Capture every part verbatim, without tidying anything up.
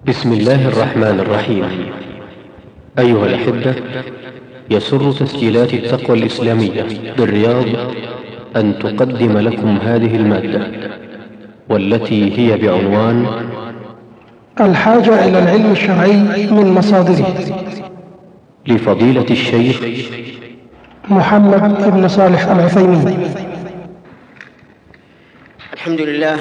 بسم الله الرحمن الرحيم. أيها الأحبة، يسر تسجيلات التقوى الإسلامية بالرياض أن تقدم لكم هذه المادة، والتي هي بعنوان الحاجة إلى العلم الشرعي من مصادره، لفضيلة الشيخ محمد بن صالح العثيمين. الحمد لله،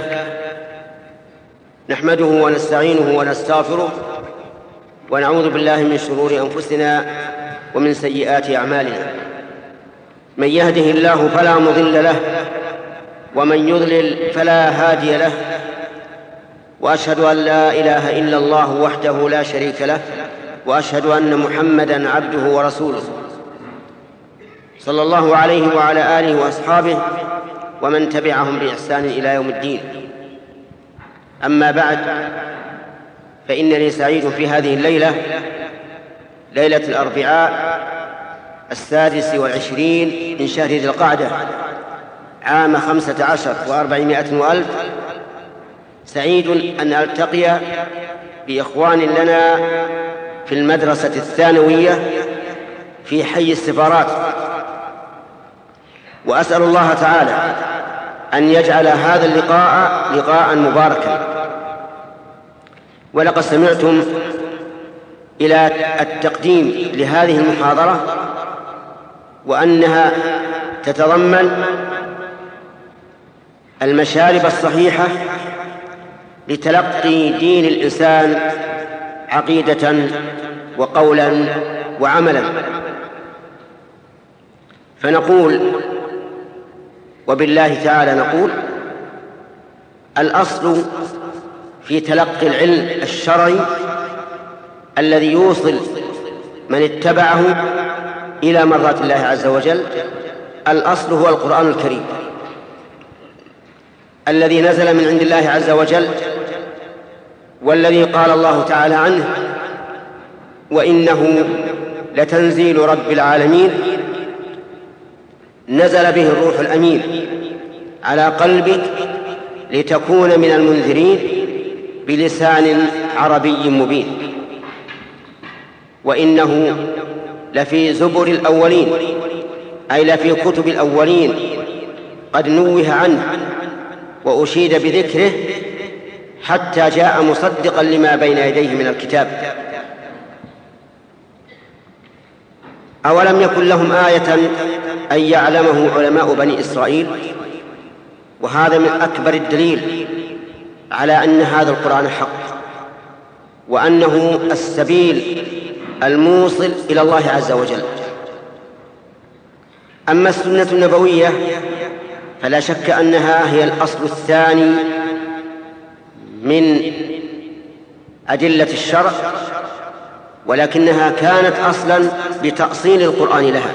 نحمده ونستعينه ونستغفره، ونعوذ بالله من شرور أنفسنا ومن سيئات أعمالنا. من يهده الله فلا مضل له، ومن يضلل فلا هادي له، وأشهد أن لا إله إلا الله وحده لا شريك له، وأشهد أن محمدًا عبده ورسوله، صلى الله عليه وعلى آله وأصحابه ومن تبعهم بإحسان إلى يوم الدين. أما بعد، فإنني سعيد في هذه الليلة، ليلة الأربعاء السادس والعشرين من شهر ذي القعدة عام خمسة عشر وأربعمائة وألف، سعيد أن ألتقي بإخوان لنا في المدرسة الثانوية في حي السفارات، وأسأل الله تعالى أن يجعل هذا اللقاء لقاء مباركا. ولقد سمعتم إلى التقديم لهذه المحاضرة، وأنها تتضمن المشارب الصحيحة لتلقي دين الإنسان عقيدة وقولا وعملا. فنقول وبالله تعالى نقول: الأصل في تلقي العلم الشرعي الذي يوصل من اتبعه إلى مرضات الله عز وجل، الأصل هو القرآن الكريم الذي نزل من عند الله عز وجل، والذي قال الله تعالى عنه: وإنه لتنزيل رب العالمين نزل به الروح الأمين على قلبك لتكون من المنذرين بلسان عربي مبين. وإنه لفي زبر الأولين، أي لفي كتب الأولين، قد نوه عنه وأشيد بذكره حتى جاء مصدقا لما بين يديه من الكتاب. أولم يكن لهم آية أن يعلمه علماء بني إسرائيل؟ وهذا من أكبر الدليل على أن هذا القرآن حق، وأنه السبيل الموصل إلى الله عز وجل. أما السنة النبوية فلا شك أنها هي الأصل الثاني من أدلة الشرع، ولكنها كانت أصلا بتأصيل القرآن لها.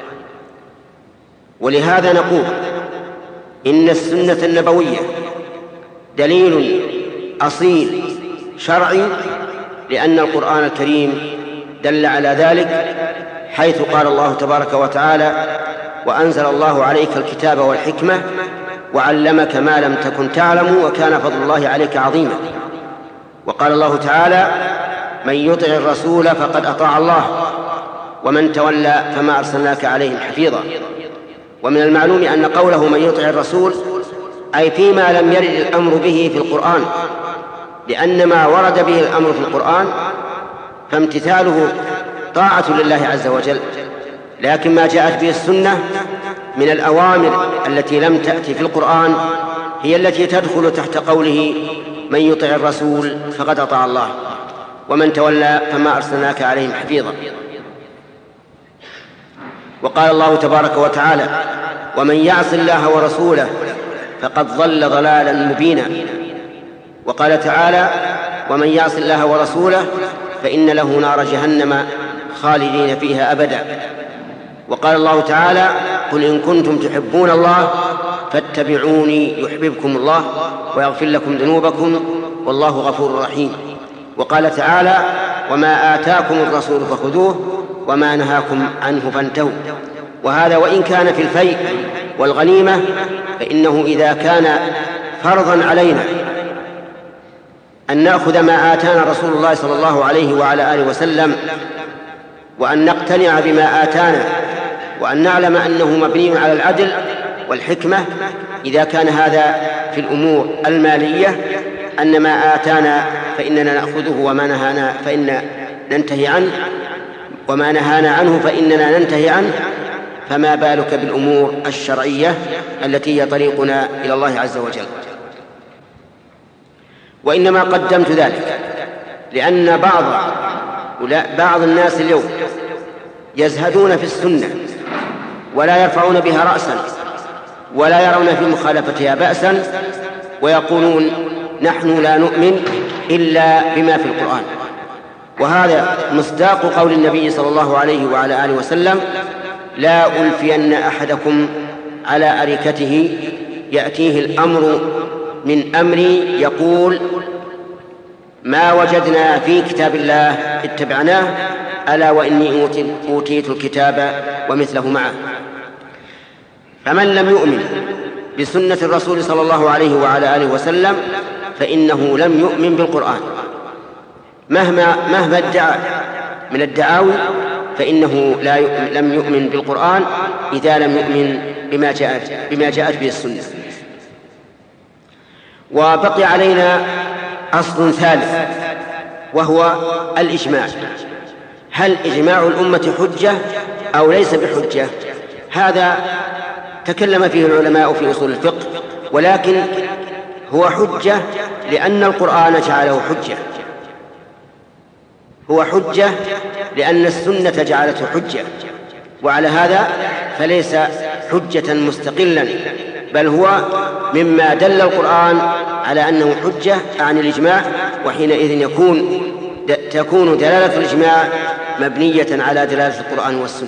ولهذا نقول إن السنة النبوية دليل أصيل شرعي، لأن القرآن الكريم دل على ذلك، حيث قال الله تبارك وتعالى: وأنزل الله عليك الكتاب والحكمة وعلمك ما لم تكن تعلم وكان فضل الله عليك عظيما. وقال الله تعالى: من يطع الرسول فقد أطاع الله ومن تولى فما أرسلناك عليهم حفيظا. ومن المعلوم أن قوله من يطع الرسول أي فيما لم يرد الأمر به في القرآن، لأن ما ورد به الأمر في القرآن فامتثاله طاعة لله عز وجل، لكن ما جاءت به السنة من الأوامر التي لم تأتي في القرآن هي التي تدخل تحت قوله من يطع الرسول فقد أطاع الله ومن تولى فما أرسلناك عليهم حفيظا. وقال الله تبارك وتعالى: ومن يعص الله ورسوله فقد ضل ضلالا مبينا. وقال تعالى: ومن يعص الله ورسوله فإن له نار جهنم خالدين فيها أبدا. وقال الله تعالى: قل إن كنتم تحبون الله فاتبعوني يحببكم الله ويغفر لكم ذنوبكم والله غفور رحيم. وقال تعالى: وما آتاكم الرسول فخذوه وما نهاكم عنه فانتهوا. وهذا وإن كان في الفيء والغنيمة، فإنه إذا كان فرضا علينا أن نأخذ ما آتانا رسول الله صلى الله عليه وعلى آله وسلم، وأن نقتنع بما آتانا، وأن نعلم أنه مبني على العدل والحكمة إذا كان هذا في الأمور المالية، أن ما آتانا فإننا نأخذه وما نهانا فإن ننتهي عنه، وما نهانا عنه فإننا ننتهي عنه. فما بالك بالأمور الشرعية التي هي طريقنا إلى الله عز وجل. وإنما قدمت ذلك لأن بعض بعض الناس اليوم يزهدون في السنة ولا يرفعون بها رأسا ولا يرون في مخالفتها بأسا، ويقولون نحن لا نؤمن إلا بما في القرآن. وهذا مصداق قول النبي صلى الله عليه وعلى آله وسلم: لا ألفين أحدكم على أريكته يأتيه الأمر من أمري يقول ما وجدنا في كتاب الله اتبعناه، ألا وإني أوتيت الكتاب ومثله معه. فمن لم يؤمن بسنة الرسول صلى الله عليه وعلى آله وسلم فإنه لم يؤمن بالقرآن، مهما مهما ادعى من الدعاوي، فإنه لا يؤمن لم يؤمن بالقرآن إذا لم يؤمن بما جاءت بما جاءت به السنة. وبقي علينا أصل ثالث وهو الإجماع. هل إجماع الأمة حجة أو ليس بحجة؟ هذا تكلم فيه العلماء في أصول الفقه، ولكن هو حجة لأن القرآن جعله حجة، هو حجة لأن السنة جعلته حجة، وعلى هذا فليس حجة مستقلا، بل هو مما دل القرآن على أنه حجة عن الإجماع، وحينئذ يكون تكون دلالة الإجماع مبنية على دلالة القرآن والسنة.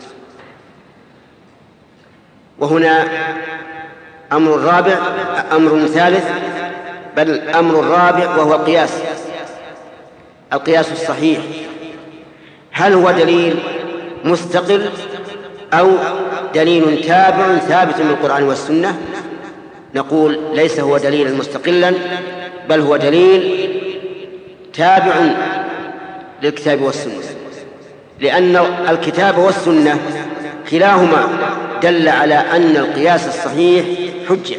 وهنا أمر رابع أمر ثالث بل الأمر الرابع وهو القياس القياس الصحيح. هل هو دليل مستقل أو دليل تابع ثابت من القرآن والسنة؟ نقول ليس هو دليلا مستقلا، بل هو دليل تابع للكتاب والسنة، لأن الكتاب والسنة كلاهما دل على أن القياس الصحيح حجة.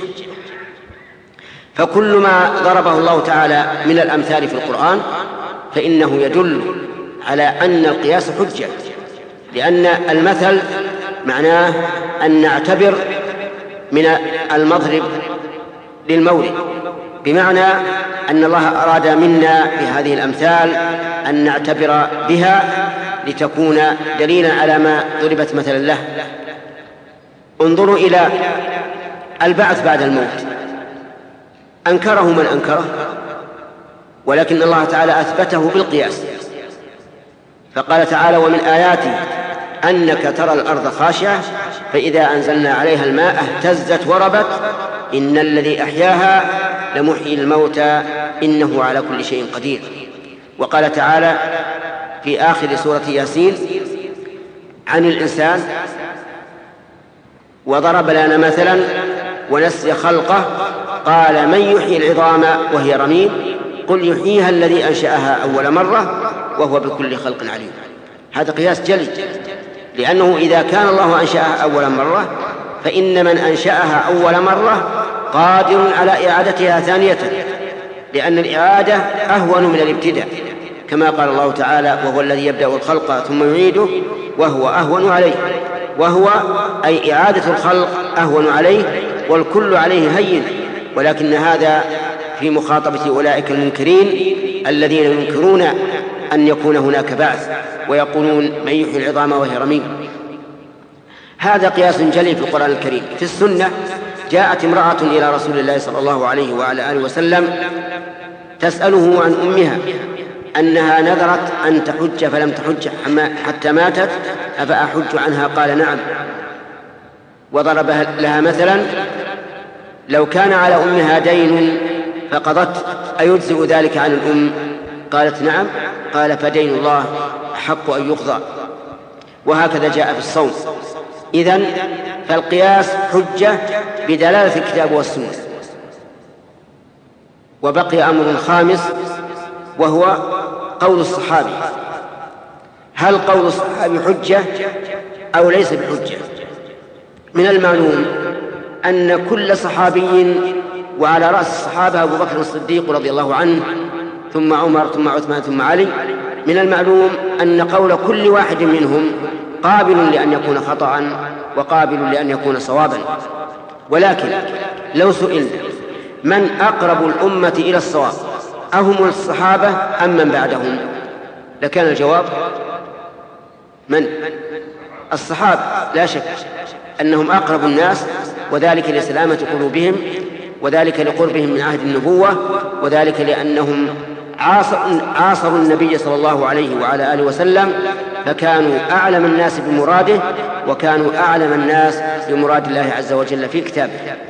فكل ما ضربه الله تعالى من الأمثال في القرآن فإنه يدل على أن القياس حجة، لأن المثل معناه أن نعتبر من المضرب للمورد، بمعنى أن الله أراد منا بهذه الأمثال أن نعتبر بها لتكون دليلا على ما ضربت مثلا له. انظروا إلى البعث بعد الموت، أنكره من أنكره، ولكن الله تعالى أثبته بالقياس، فقال تعالى: ومن آياته أنك ترى الأرض خاشعة فإذا أنزلنا عليها الماء اهتزت وربت إن الذي أحياها لمحيي الموتى إنه على كل شيء قدير. وقال تعالى في آخر سورة ياسين عن الإنسان: وضرب لنا مثلا ونسي خلقه قال من يحيي العظام وهي رميم قل يحييها الذي أنشأها أول مرة وهو بكل خلق عليم. هذا قياس جلي، لأنه إذا كان الله أنشأها أول مرة فإن من أنشأها أول مرة قادر على إعادتها ثانية، لأن الإعادة أهون من الابتداء، كما قال الله تعالى: وهو الذي يبدأ الخلق ثم يعيده وهو أهون عليه. وهو أي إعادة الخلق أهون عليه، والكل عليه هين، ولكن هذا في مخاطبة أولئك المنكرين الذين ينكرون أن يكون هناك بعث، ويقولون من يحيي العظام وهي رميم. هذا قياس جلي في القرآن الكريم. في السنة جاءت امرأة إلى رسول الله صلى الله عليه وعلى آله وسلم تسأله عن أمها أنها نذرت أن تحج فلم تحج حتى ماتت أفأحج عنها؟ قال: نعم. وضرب لها مثلا: لو كان على أمها دين فقضت أيجزئ ذلك عن الأم؟ قالت: نعم. قال: فدين الله أحق أن يقضى. وهكذا جاء في الصوم. إذن فالقياس حجة بدلالة الكتاب والسنة. وبقي أمر خامس وهو قول الصحابي. هل قول الصحابي حجة أو ليس بحجة؟ من المعلوم أن كل صحابي، وعلى رأس الصحابة أبو بكر الصديق رضي الله عنه، ثم عمر، ثم عثمان، ثم علي، من المعلوم أن قول كل واحد منهم قابل لأن يكون خطأ وقابل لأن يكون صوابا. ولكن لو سئلنا من أقرب الأمة إلى الصواب، أهم الصحابة أم من بعدهم، لكان الجواب من؟ الصحابة، لا شك أنهم أقرب الناس، وذلك لسلامة قلوبهم، وذلك لقربهم من عهد النبوة، وذلك لأنهم عاصروا النبي صلى الله عليه وعلى آله وسلم، فكانوا أعلم الناس بمراده، وكانوا أعلم الناس بمراد الله عز وجل في كتابه.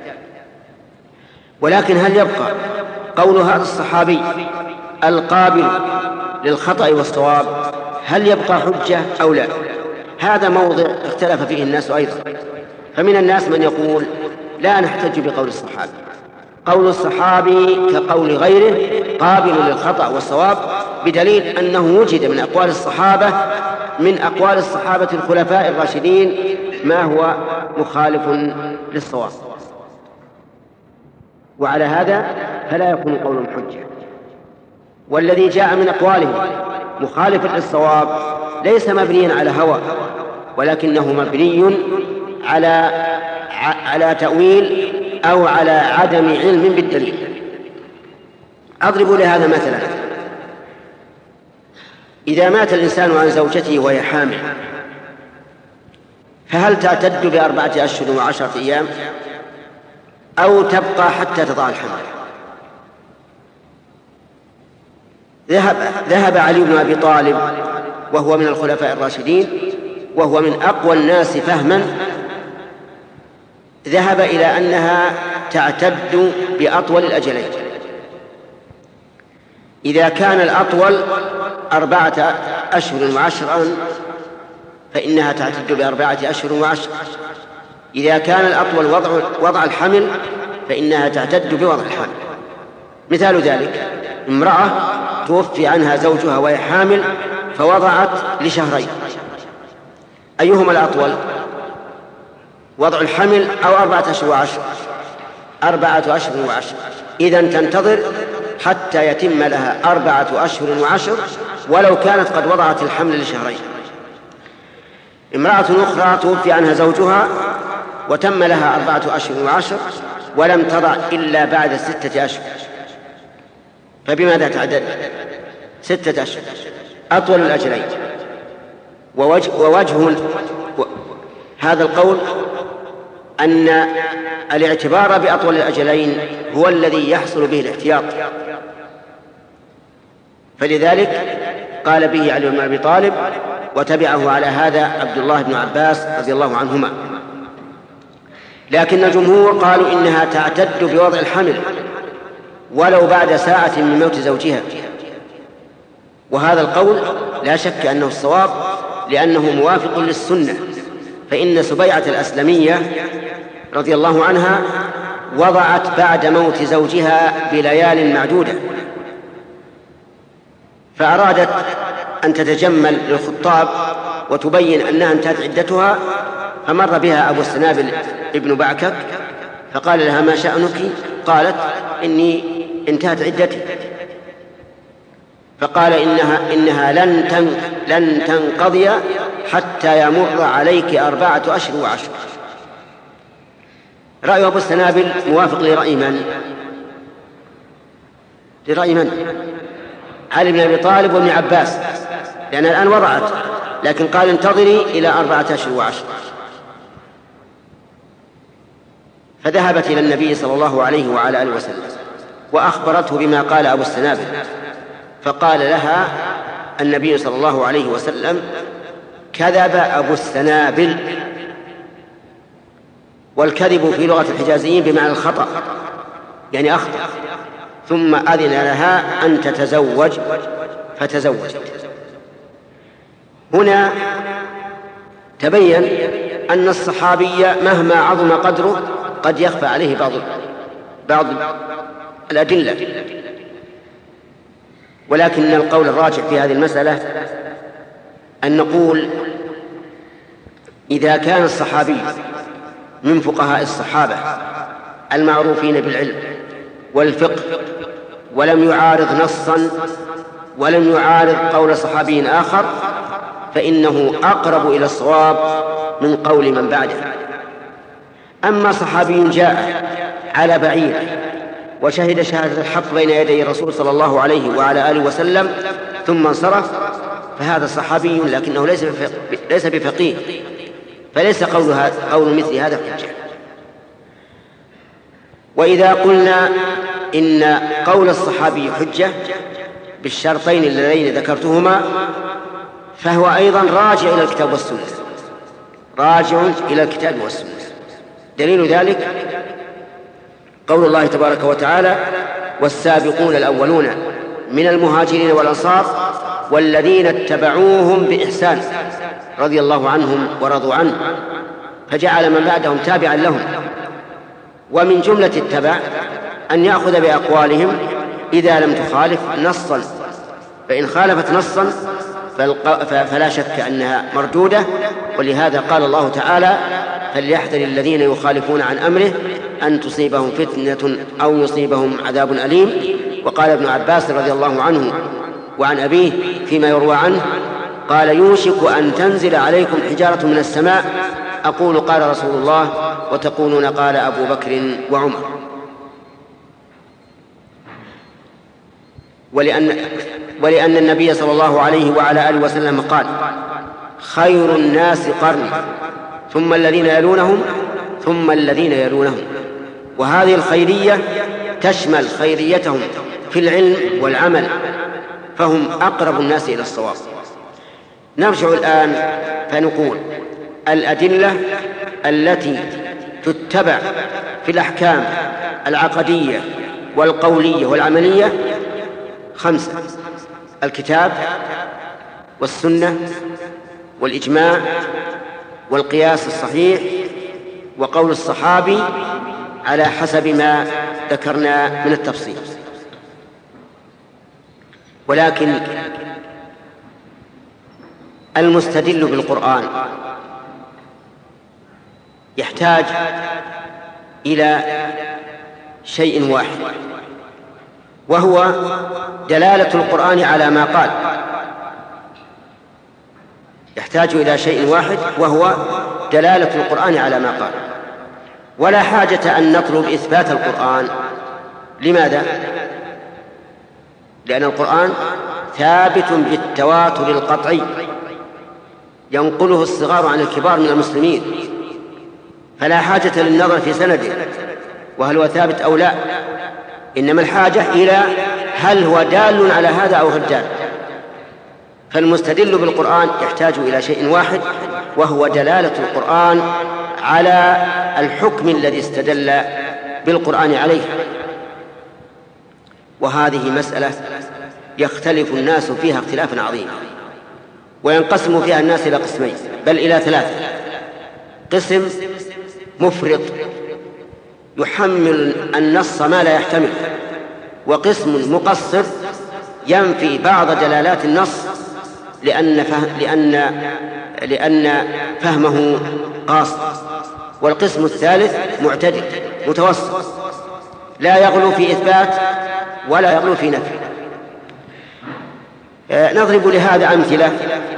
ولكن هل يبقى قول هذا الصحابي القابل للخطأ والصواب، هل يبقى حجة أو لا؟ هذا موضع اختلف فيه الناس أيضا. فمن الناس من يقول لا نحتج بقول الصحابي، قول الصحابي كقول غيره قابل للخطأ والصواب، بدليل أنه وجد من أقوال الصحابة من أقوال الصحابة الخلفاء الراشدين ما هو مخالف للصواب، وعلى هذا فلا يكون قولهم حجة. والذي جاء من أقوالهم مخالف للصواب ليس مبنيا على هوى، ولكنه مبني على على تأويل أو على عدم علم بالدليل. أضرب لهذا مثلا: إذا مات الإنسان عن زوجته وهي حامل، فهل تعتد بأربعة أشهر وعشرة أيام أو تبقى حتى تضع الحمل؟ ذهب, ذهب علي بن أبي طالب وهو من الخلفاء الراشدين، وهو من أقوى الناس فهما، ذهب إلى أنها تعتد بأطول الأجلين. إذا كان الأطول أربعة أشهر وعشرا فإنها تعتد بأربعة أشهر وعشر. إذا كان الأطول وضع, وضع الحمل فإنها تعتد بوضع الحمل. مثال ذلك: امرأة توفي عنها زوجها وهي حامل فوضعت لشهرين، أيهما الأطول؟ وضع الحمل أو أربعة أشهر وعشر؟ أربعة أشهر وعشر. إذن تنتظر حتى يتم لها أربعة أشهر وعشر ولو كانت قد وضعت الحمل لشهرين. امرأة أخرى توفي عنها زوجها وتم لها أربعة أشهر وعشر ولم تضع إلا بعد ستة أشهر، فبماذا تعدد؟ ستة أشهر، أطول الأجلين. ووجه, ووجه هذا القول أن الاعتبار بأطول الأجلين هو الذي يحصل به الاحتياط، فلذلك قال به علي بن أبي طالب، وتبعه على هذا عبد الله بن عباس رضي الله عنهما. لكن الجمهور قالوا إنها تعتد بوضع الحمل ولو بعد ساعة من موت زوجها، وهذا القول لا شك أنه الصواب لأنه موافق للسنة. فإن سبيعة الأسلمية رضي الله عنها وضعت بعد موت زوجها بليال معدودة، فأرادت أن تتجمل للخطاب وتبين أنها انتهت عدتها، فمر بها أبو السنابل ابن بعكك فقال لها: ما شأنك؟ قالت: إني انتهت عدتي. فقال: إنها, إنها لن, تن لن تنقضي حتى يمر عليك أربعة أشهر وعشر. رأي أبو السنابل موافق لرأي من؟ لرأي من؟ علي بن أبي طالب وابن عباس، لأن الآن وضعت، لكن قال: انتظري إلى أربعة أشهر وعشر. فذهبت إلى النبي صلى الله عليه وعلى آله وسلم وأخبرته بما قال أبو السنابل، فقال لها النبي صلى الله عليه وسلم: كذب أبو السنابل. والكذب في لغة الحجازيين بمعنى الخطأ، يعني أخطأ. ثم أذن لها أن تتزوج فتزوجت. هنا تبين أن الصحابي مهما عظم قدره قد يخفى عليه بعض بعض الأدلة. ولكن القول الراجح في هذه المسألة أن نقول إذا كان الصحابي من فقهاء الصحابة المعروفين بالعلم والفقه ولم يعارض نصا ولم يعارض قول صحابي آخر فإنه أقرب إلى الصواب من قول من بعده. أما صحابي جاء على بعير وشهد شهادة الحق بين يدي الرسول صلى الله عليه وعلى آله وسلم ثم انصرف فهذا صحابي لكنه ليس ليس بفقيه، فليس قول, قول مثل هذا حجة. وإذا قلنا إن قول الصحابي حجة بالشرطين اللذين ذكرتهما فهو أيضا راجع إلى الكتاب والسنة، راجع إلى الكتاب والسنة. دليل ذلك قول الله تبارك وتعالى: والسابقون الأولون من المهاجرين والأنصار والذين اتبعوهم بإحسان رضي الله عنهم ورضوا عنه، فجعل من بعدهم تابعا لهم. ومن جملة التبع أن يأخذ بأقوالهم إذا لم تخالف نصا، فإن خالفت نصا فلا شك أنها مردودة. ولهذا قال الله تعالى: فليحذر الذين يخالفون عن أمره أن تصيبهم فتنة أو يصيبهم عذاب أليم. وقال ابن عباس رضي الله عنه وعن أبيه فيما يروى عنه قال: يوشك أن تنزل عليكم حجارة من السماء أقول قال رسول الله وتقولون قال أبو بكر وعمر. ولأن, ولأن النبي صلى الله عليه وعلى آله وسلم قال: خير الناس قرني ثم الذين يلونهم ثم الذين يلونهم. وهذه الخيرية تشمل خيريتهم في العلم والعمل، فهم أقرب الناس إلى الصواب. نرجع الآن فنقول الأدلة التي تتبع في الأحكام العقدية والقولية والعملية خمسة: الكتاب والسنة والإجماع والقياس الصحيح وقول الصحابي على حسب ما ذكرنا من التفصيل. ولكن المستدل بالقرآن يحتاج إلى شيء واحد، وهو دلالة القرآن على ما قال. يحتاج إلى شيء واحد وهو دلالة القرآن على ما قال، ولا حاجة أن نطلب إثبات القرآن. لماذا؟ لأن القرآن ثابت بالتواتر القطعي ينقله الصغار عن الكبار من المسلمين، فلا حاجة للنظر في سنده وهل هو ثابت أو لا، إنما الحاجة إلى هل هو دال على هذا أو غير دال. فالمستدل بالقرآن يحتاج إلى شيء واحد، وهو دلالة القرآن على الحكم الذي استدل بالقرآن عليه. وهذه مسألة يختلف الناس فيها اختلافا عظيما، وينقسم فيها الناس إلى قسمين بل إلى ثلاثة: قسم مفرط يحمل النص ما لا يحتمل، وقسم مقصر ينفي بعض دلالات النص لأن, فهم لأن, لأن فهمه قاصر، والقسم الثالث معتدل متوسط لا يغلو في إثبات ولا يغلو في نفي. نضرب لهذا أمثلة.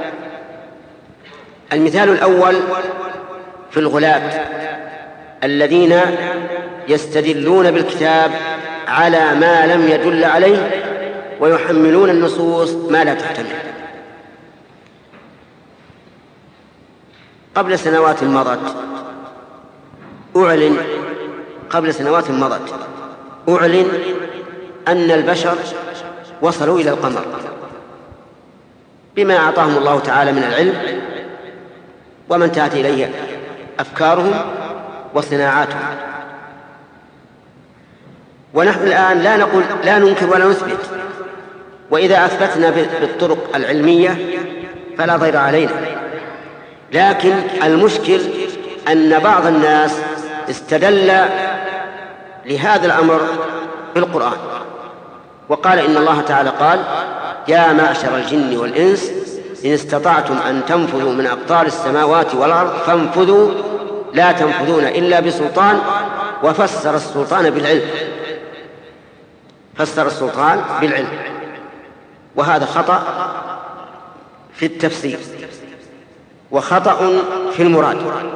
المثال الأول في الغلاة الذين يستدلون بالكتاب على ما لم يدل عليه ويحملون النصوص ما لا تحتمل. قبل سنوات مضت أعلن قبل سنوات مضت أعلن أن البشر وصلوا إلى القمر بما أعطاهم الله تعالى من العلم وما انتهت إليه أفكارهم وصناعاتهم. ونحن الآن لا نقول لا ننكر ولا نثبت، وإذا أثبتنا بالطرق العلمية فلا ضير علينا. لكن المشكل أن بعض الناس استدل لهذا الأمر بالقرآن وقال إن الله تعالى قال يا معشر الجن والإنس إن استطعتم أن تنفذوا من أقطار السماوات والأرض فانفذوا لا تنفذون إلا بسلطان. وفسر السلطان بالعلم، فسر السلطان بالعلم، وهذا خطأ في التفسير وخطأ في المراد.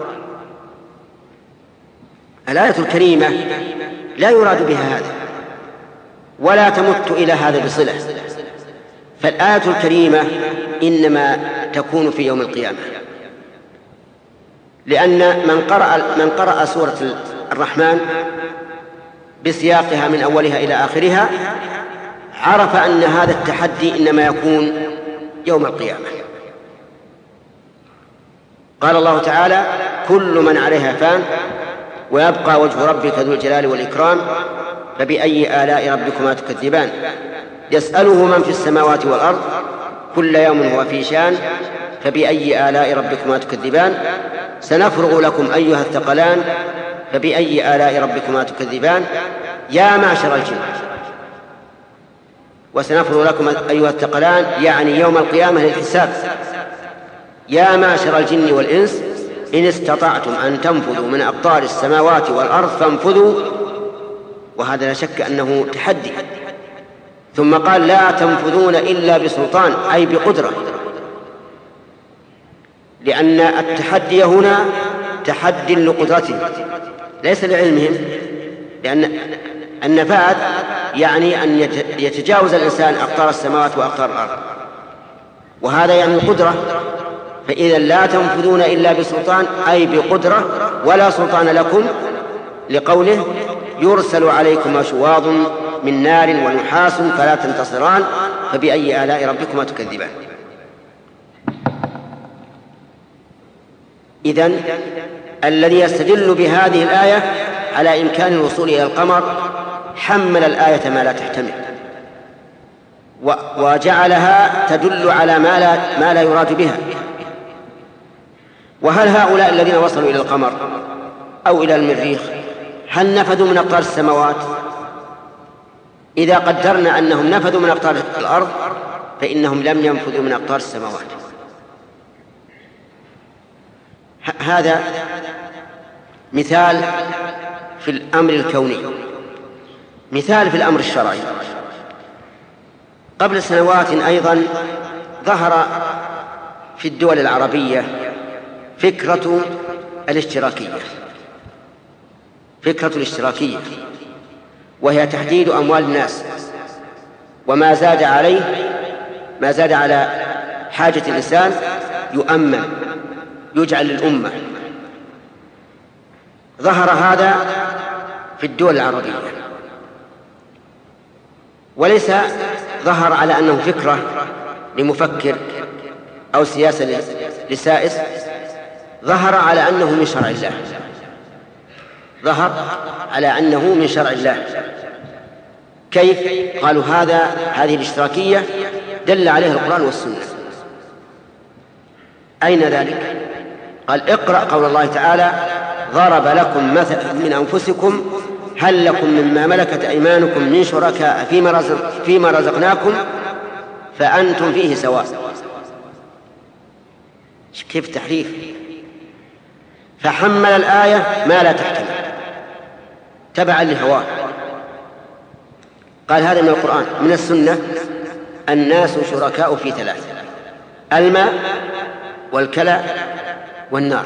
الآية الكريمة لا يراد بها هذا ولا تمت إلى هذا بصلة، فالآية الكريمة إنما تكون في يوم القيامة، لأن من قرأ, من قرأ سورة الرحمن بسياقها من أولها إلى آخرها عرف أن هذا التحدي إنما يكون يوم القيامة. قال الله تعالى: كل من عليها فان ويبقى وجه ربك ذو الجلال والإكرام فبأي آلاء ربكما تكذبان يسأله من في السماوات والأرض كل يوم هو في شان فبأي آلاء ربكما تكذبان سنفرغ لكم أيها الثقلان فبأي آلاء ربكما تكذبان يا معشر الجن. وسنفرغ لكم أيها الثقلان يعني يوم القيامة للحساب. يا معشر الجن والإنس إن استطعتم أن تنفذوا من أقطار السماوات والأرض فانفذوا، وهذا لا شك أنه تحدي. ثم قال: لا تنفذون إلا بسلطان، أي بقدرة، لأن التحدي هنا تحدي لقدرتهم ليس لعلمهم، لأن النفاذ يعني أن يتجاوز الإنسان أقطار السماوات وأقطار الأرض، وهذا يعني القدرة. فإذا لا تنفذون إلا بسلطان أي بقدرة ولا سلطان لكم، لقوله: يرسل عليكم شواظ من نار ونحاس فلا تنتصران فبأي آلاء ربكما تكذبان. إذن الذي يستدل بهذه الآية على إمكان الوصول إلى القمر حمل الآية ما لا تحتمل وجعلها تدل على ما لا, ما لا يراد بها. وهل هؤلاء الذين وصلوا إلى القمر أو إلى المريخ هل نفذوا من أقطار السماوات؟ إذا قدرنا أنهم نفذوا من أقطار الأرض فإنهم لم ينفذوا من أقطار السماوات. هذا مثال في الأمر الكوني. مثال في الأمر الشرعي. قبل سنوات أيضا ظهر في الدول العربية فكرة الاشتراكية فكرة الاشتراكية وهي تحديد أموال الناس، وما زاد عليه ما زاد على حاجة الإنسان يؤمن يجعل للأمة. ظهر هذا في الدول العربية، وليس ظهر على أنه فكرة لمفكر أو سياسة لسائس، ظهر على أنه من شرع الله ظهر على أنه من شرع الله. كيف؟ قالوا هذا هذه الاشتراكية دل عليها القرآن والسنة. أين ذلك؟ قال: اقرأ قول الله تعالى: ضرب لكم مثلا من أنفسكم هل لكم مما ملكت أيمانكم من شركاء فيما, رزق فيما رزقناكم فأنتم فيه سواء. كيف تحريف؟ فحمل الآية ما لا تحتمل تبعا لهواه. قال: هذا من القرآن. من السنة: الناس شركاء في ثلاث: الماء والكلى والنار.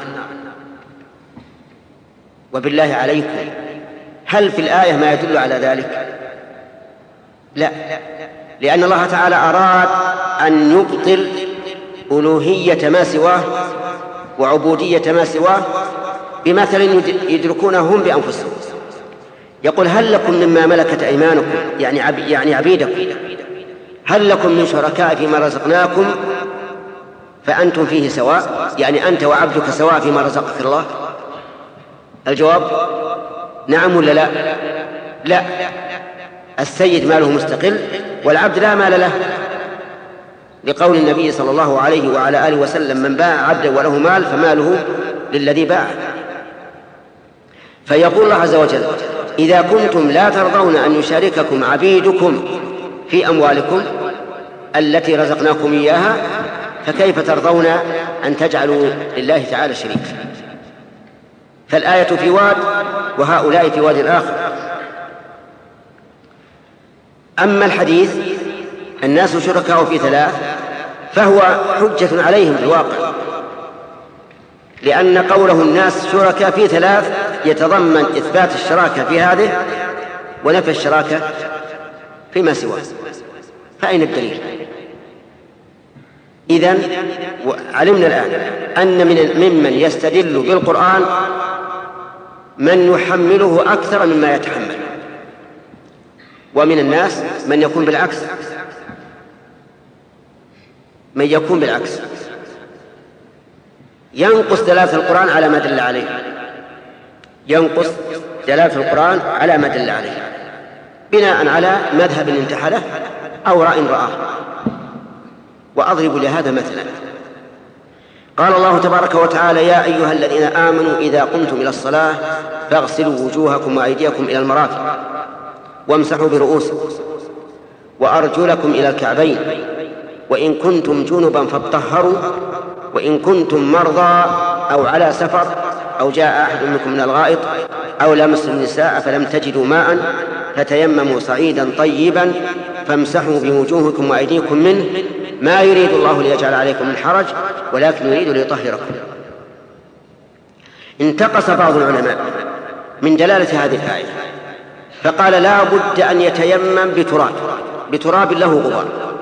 وبالله عليكم هل في الآية ما يدل على ذلك؟ لا، لأن الله تعالى أراد أن يبطل ألوهية ما سواه وعبودية ما سواه بمثل يدركونه هم بأنفسهم. يقول: هل لكم مما ملكت أيمانكم يعني, عب يعني عبيدكم هل لكم من شركاء فيما رزقناكم فأنتم فيه سواء، يعني أنت وعبدك سواء فيما رزقك الله. الجواب: نعم ولا لا؟ لا، السيد ماله مستقل والعبد لا مال له، لقول النبي صلى الله عليه وعلى آله وسلم: من باع عبدا وله مال فماله للذي باعه. فيقول الله عز وجل: إذا كنتم لا ترضون أن يشارككم عبيدكم في أموالكم التي رزقناكم إياها فكيف ترضون أن تجعلوا لله تعالى شريكا؟ فالآية في واد وهؤلاء في واد آخر. أما الحديث الناس شركاء في ثلاث فهو حجة عليهم في الواقع، لأن قوله الناس شركاء في ثلاث يتضمن إثبات الشراكة في هذه ونفي الشراكة فيما سواه، فأين الدليل؟ إذن علمنا الآن أن من ممن يستدل بالقرآن من يحمله أكثر مما يتحمل، ومن الناس من يكون بالعكس من يكون بالعكس ينقص دلالة القرآن على ما دل عليه ينقص دلالة القرآن على ما دل عليه بناء على مذهب انتحله أو رأي رآه. وأضرب لهذا مثلا، قال الله تبارك وتعالى: يا أيها الذين آمنوا إذا قمتم إلى الصلاة فاغسلوا وجوهكم وأيديكم إلى المرافق وامسحوا برؤوسكم وأرجلكم إلى الكعبين وإن كنتم جنبا فاطهروا وإن كنتم مرضى أو على سفر أو جاء أحد منكم من الغائط أو لمستم النساء فلم تجدوا ماء فتيمموا صعيدا طيبا فامسحوا بوجوهكم وأيديكم منه ما يريد الله ليجعل عليكم من حرج ولكن يريد ليطهركم. انتقص بعض العلماء من دلالة هذه الآية فقال: لا بد أن يتيمم بتراب بتراب له غبار،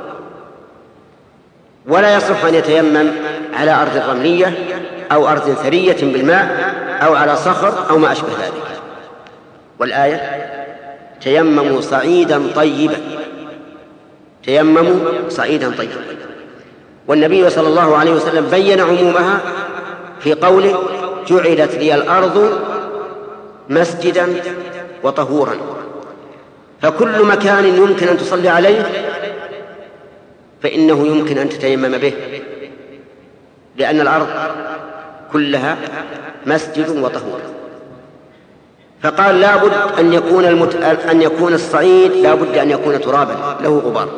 ولا يصح أن يتيمم على أرض رملية أو أرض ثرية بالماء أو على صخر أو ما أشبه ذلك. والآية: تيمموا صعيدا طيبا تيمموا صعيدا طيبا. والنبي صلى الله عليه وسلم بين عمومها في قوله: جعلت لي الأرض مسجدا وطهورا. فكل مكان يمكن أن تصلي عليه فإنه يمكن أن تتيمم به، لأن الأرض كلها مسجد وطهور. فقال: لا بد أن يكون المت... أن يكون الصعيد لا بد أن يكون ترابا له غبار.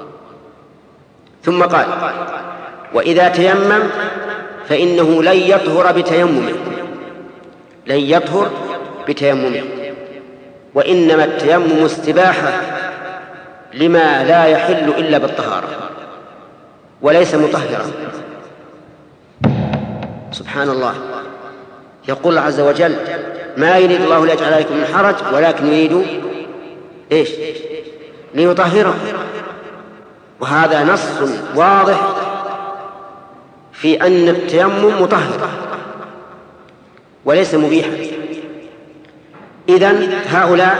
ثم قال: وإذا تيمم فإنه لن يطهر بتيممه لن يطهر بتيممه وإنما التيمم استباحة لما لا يحل إلا بالطهارة وليس مطهرا. سبحان الله، يقول الله عز وجل: ما يريد الله ليجعل عليكم من حرج ولكن يريد إيش؟ ليطهركم. وهذا نص واضح في أن التيمم مطهر وليس مبيحا. إذن هؤلاء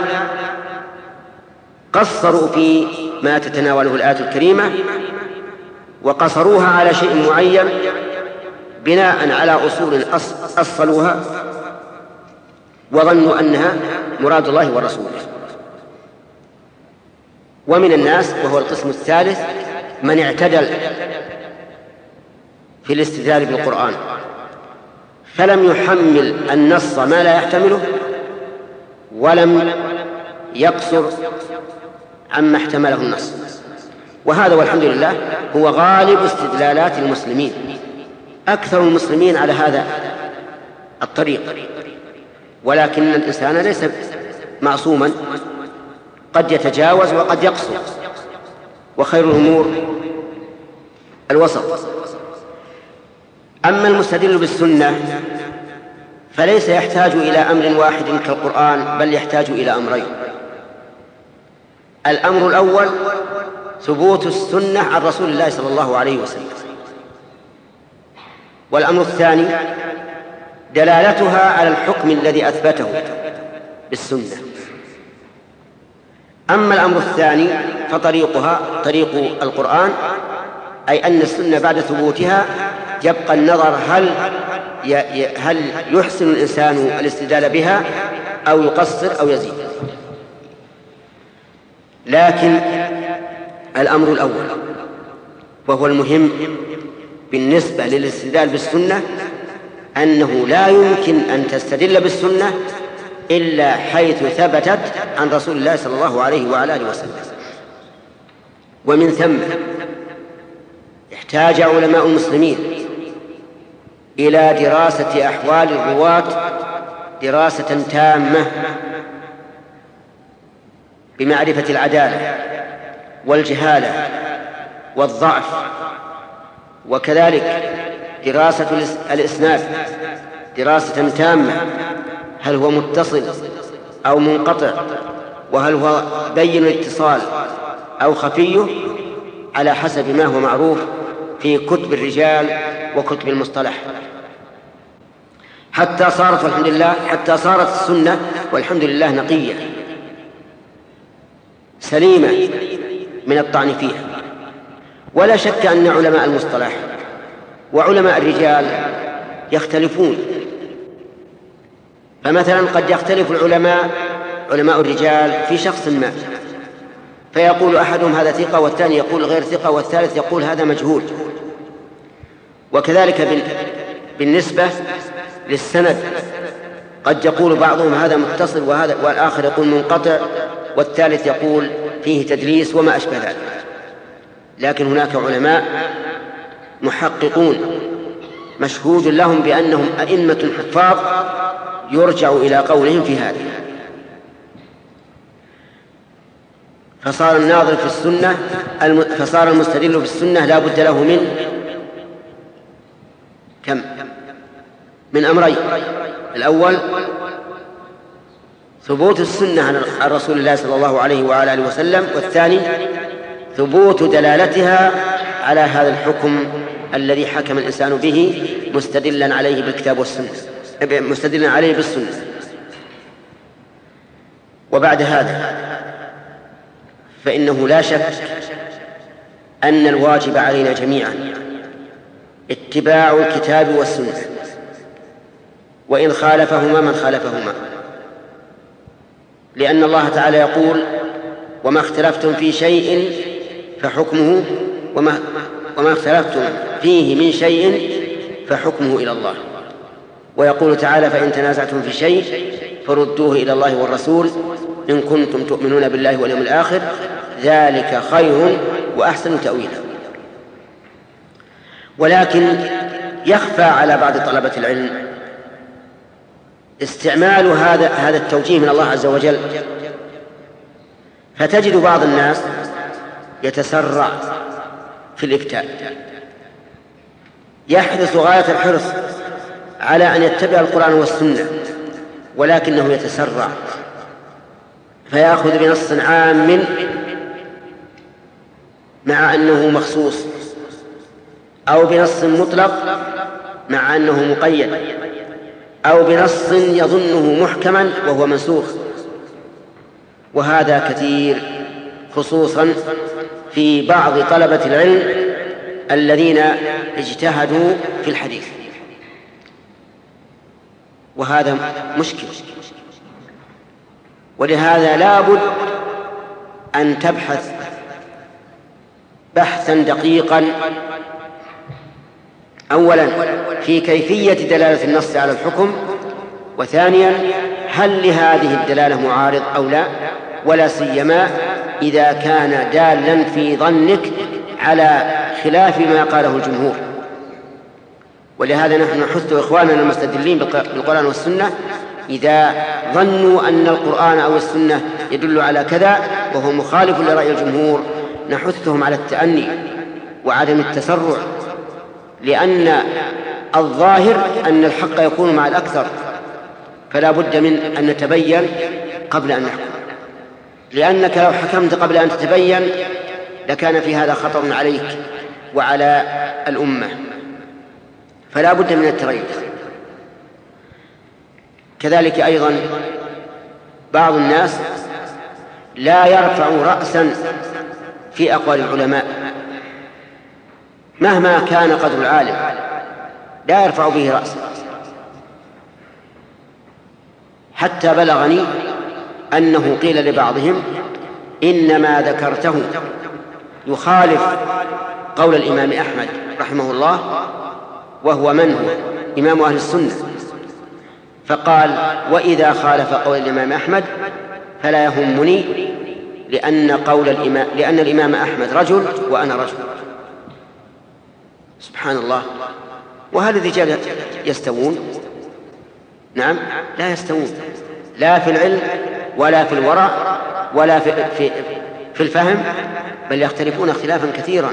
قصروا في ما تتناوله الآية الكريمة وقصروها على شيء معين بناء على أصول أصلوها وظنوا أنها مراد الله ورسوله. ومن الناس، وهو القسم الثالث، من اعتدل في الاستدلال بالقرآن فلم يحمل النص ما لا يحتمله ولم يقصر عما احتمله النص. وهذا والحمد لله هو غالب استدلالات المسلمين. أكثر المسلمين على هذا الطريق، ولكن الإنسان ليس معصوما، قد يتجاوز وقد يقصر، وخير الأمور الوسط. أما المستدل بالسنة فليس يحتاج إلى أمر واحد كالقرآن، بل يحتاج إلى أمرين. الأمر الأول ثبوت السنة عن رسول الله صلى الله عليه وسلم، والأمر الثاني دلالتها على الحكم الذي أثبته بالسنة. أما الأمر الثاني فطريقها طريق القرآن، أي أن السنة بعد ثبوتها يبقى النظر هل هل يحسن الإنسان الاستدلال بها أو يقصر أو يزيد. لكن الأمر الأول وهو المهم بالنسبة للاستدلال بالسنة أنه لا يمكن أن تستدل بالسنة إلا حيث ثبتت عن رسول الله صلى الله عليه وعلى آله وسلم. ومن ثم احتاج علماء المسلمين إلى دراسة أحوال الرواة دراسة تامة بمعرفة العدالة والجهالة والضعف، وكذلك دراسة الإسناد دراسة تامة، هل هو متصل أو منقطع، وهل هو بين الاتصال أو خفيه، على حسب ما هو معروف في كتب الرجال وكتب المصطلح، حتى صارت والحمد لله حتى صارت السنة والحمد لله نقية سليمة من الطعن فيها. ولا شك أن علماء المصطلح وعلماء الرجال يختلفون، فمثلا قد يختلف العلماء علماء الرجال في شخص ما، فيقول أحدهم هذا ثقة والثاني يقول غير ثقة والثالث يقول هذا مجهول. وكذلك بالنسبة للسند قد يقول بعضهم هذا متصل وهذا والآخر يقول منقطع والثالث يقول فيه تدليس وما أشبه ذلك. لكن هناك علماء محققون مشهود لهم بأنهم أئمة حفاظ يرجع إلى قولهم في هذا، فصار الناظر في السنة فصار المستدل بالسنة لا بد له من كم من أمرين: الأول ثبوت السنة عن رسول الله صلى الله عليه وعلى آله وسلم، والثاني ثبوت دلالتها على هذا الحكم الذي حكم الإنسان به مستدلا عليه بالكتاب والسنة مستدلا عليه بالسنة. وبعد هذا فإنه لا شك أن الواجب علينا جميعا اتباع الكتاب والسنة، وإن خالفهما من خالفهما، لأن الله تعالى يقول: وما اختلفتم في شيء فحكمه وما, وما اختلفتم فيه من شيء فحكمه إلى الله. ويقول تعالى: فإن تنازعتم في شيء فردوه إلى الله والرسول إن كنتم تؤمنون بالله واليوم الآخر ذلك خير وأحسن تأويلا. ولكن يخفى على بعض طلبة العلم استعمال هذا هذا التوجيه من الله عز وجل، فتجد بعض الناس يتسرع في الإفتاء، يحرص غاية الحرص على أن يتبع القرآن والسنة، ولكنه يتسرع فيأخذ بنص عام مع أنه مخصوص، أو بنص مطلق مع أنه مقيد، أو بنص يظنه محكما وهو منسوخ. وهذا كثير خصوصا في بعض طلبة العلم الذين اجتهدوا في الحديث، وهذا مشكل. ولهذا لا بد أن تبحث بحثا دقيقا أولا في كيفية دلالة النص على الحكم، وثانيا هل لهذه الدلالة معارض أو لا، ولا سيما إذا كان دالا في ظنك على خلاف ما قاله الجمهور. ولهذا نحن نحث إخواننا المستدلين بالقرآن والسنة إذا ظنوا أن القرآن أو السنة يدل على كذا وهو مخالف لرأي الجمهور، نحثهم على التأني وعدم التسرع، لأن الظاهر أن الحق يكون مع الأكثر، فلا بد من أن نتبين قبل أن نحكم، لأنك لو حكمت قبل أن تتبين لكان في هذا خطر عليك وعلى الأمة، فلا بد من التريث. كذلك أيضا بعض الناس لا يرفع رأسا في أقوال العلماء مهما كان قدر العالم، لا يرفع به رأسا، حتى بلغني أنه قيل لبعضهم: إنما ذكرته يخالف قول الإمام أحمد رحمه الله، وهو من هو إمام أهل السنة، فقال: وإذا خالف قول الإمام أحمد فلا يهمني، لأن قول الإمام لأن الإمام أحمد رجل وأنا رجل. سبحان الله. وهل الرجال يستوون؟ نعم، لا يستوون، لا في العلم ولا في الورع ولا في, في, في الفهم، بل يختلفون اختلافا كثيرا.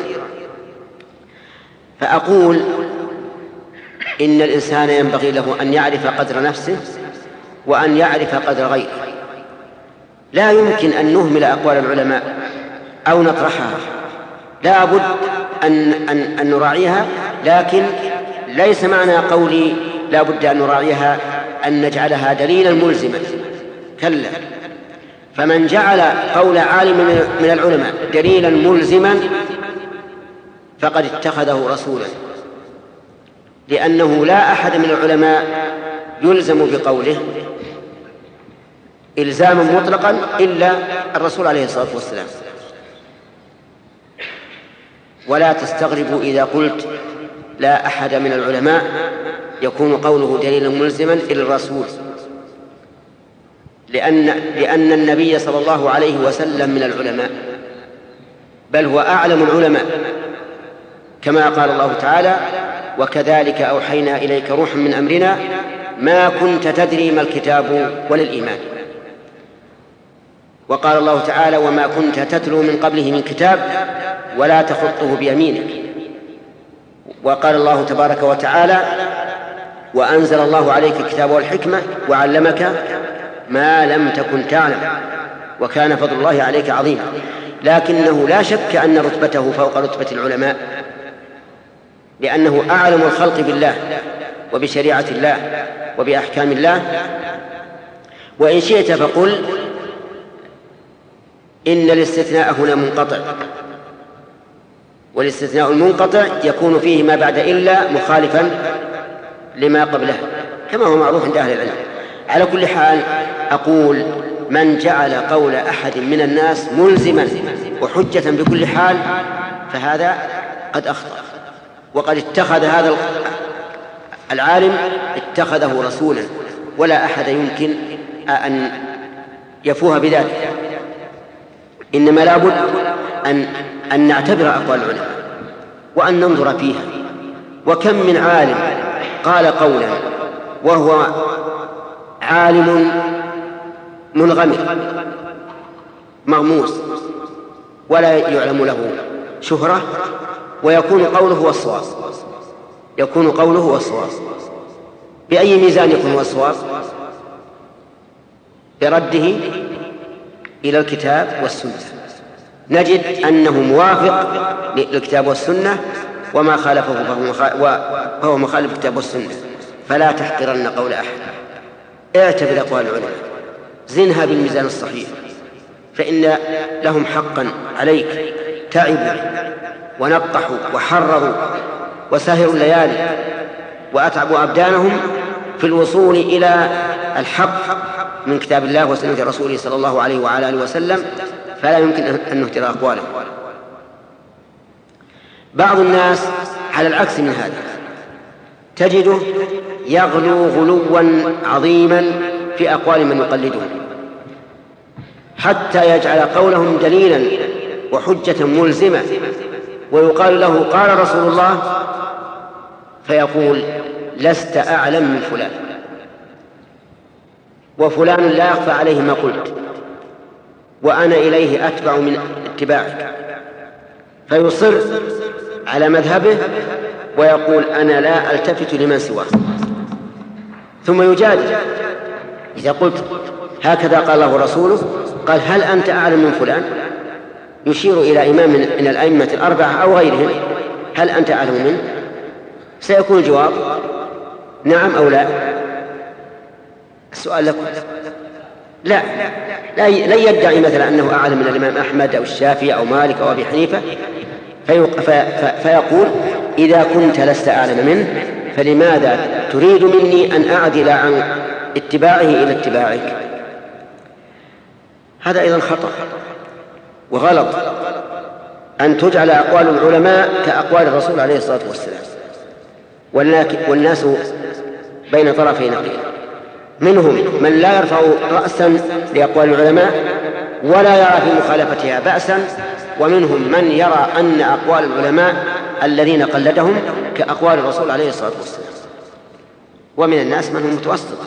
فأقول إن الإنسان ينبغي له أن يعرف قدر نفسه وأن يعرف قدر غيره. لا يمكن أن نهمل أقوال العلماء أو نطرحها، لا بد أن, أن, أن نراعيها، لكن ليس معنى قولي لا بد أن نراعيها أن نجعلها دليلا ملزما، كلا. فمن جعل قول عالم من العلماء دليلا ملزما فقد اتخذه رسولا، لأنه لا أحد من العلماء يلزم بقوله إلزاما مطلقا إلا الرسول عليه الصلاة والسلام. ولا تستغربوا إذا قلت لا أحد من العلماء يكون قوله دليلا ملزما إلا الرسول، لأن, لأن النبي صلى الله عليه وسلم من العلماء، بل هو أعلم العلماء، كما قال الله تعالى: وكذلك أوحينا إليك روحا من أمرنا ما كنت تدري ما الكتاب ولا الإيمان. وقال الله تعالى: وما كنت تتلو من قبله من كتاب ولا تخطه بيمينك. وقال الله تبارك وتعالى: وأنزل الله عليك الكتاب والحكمة وعلمك ما لم تكن تعلم وكان فضل الله عليك عظيما. لكنه لا شك أن رتبته فوق رتبة العلماء، لأنه أعلم الخلق بالله وبشريعة الله وبأحكام الله. وإن شئت فقل إن الاستثناء هنا منقطع، والاستثناء المنقطع يكون فيه ما بعد إلا مخالفا لما قبله، كما هو معروف عند أهل العلم. على كل حال أقول من جعل قول أحد من الناس ملزما وحجة بكل حال فهذا قد أخطأ، وقد اتخذ هذا العالم اتخذه رسولا، ولا أحد يمكن أن يفوه بذلك. إنما لا بد أن, أن نعتبر أقوال العلماء وأن ننظر فيها. وكم من عالم قال قولا وهو عالم منغمر مغموس ولا يعلم له شهرة، ويكون قوله هو الصواب، يكون قوله هو الصواب. بأي ميزان يكون هو الصواب؟ برده إلى الكتاب والسنة، نجد أنه موافق للكتاب والسنة، وما خالفه فهو مخالف الكتاب والسنة. فلا تحقرن قول أحد، اعتبر أقوال العلماء، زنها بالميزان الصحيح، فإن لهم حقا عليك. تعبوا ونقحوا وحرروا وسهروا الليالي وأتعبوا أبدانهم في الوصول إلى الحق من كتاب الله وسنة رسوله صلى الله عليه وعلى آله وسلم، فلا يمكن أن نهتر أقواله. بعض الناس على العكس من هذا، تجده يغلو غلوا عظيما في أقوال من يقلدهم، حتى يجعل قولهم دليلا وحجة ملزمة، ويقال له قال رسول الله، فيقول لست أعلم من فلان، وفلان لا يخفى عليه ما قلت، وأنا إليه أتبع من اتباعك. فيصر على مذهبه ويقول أنا لا ألتفت لمن سواه، ثم يجادل. إذا قلت هكذا قال الله ورسوله، قال هل أنت أعلم من فلان؟ يشير إلى إمام من الأئمة الأربعة أو غيرهم، هل أنت أعلم منه؟ سيكون الجواب نعم أو لا. السؤال لكم لا لا يدعي مثلا أنه أعلم من الإمام أحمد أو الشافعي أو مالك أو أبي حنيفة، فيقول إذا كنت لست أعلم منه فلماذا تريد مني أن أعدل عن اتباعه إلى اتباعك؟ هذا أيضا خطأ وغلط، أن تجعل أقوال العلماء كأقوال الرسول عليه الصلاة والسلام. والناس بين طرفي نقيض، منهم من لا يرفع رأسا لأقوال العلماء ولا يرى في مخالفتها بأسا، ومنهم من يرى أن أقوال العلماء الذين قلدهم كأقوال الرسول عليه الصلاة والسلام. ومن الناس من هو متوسط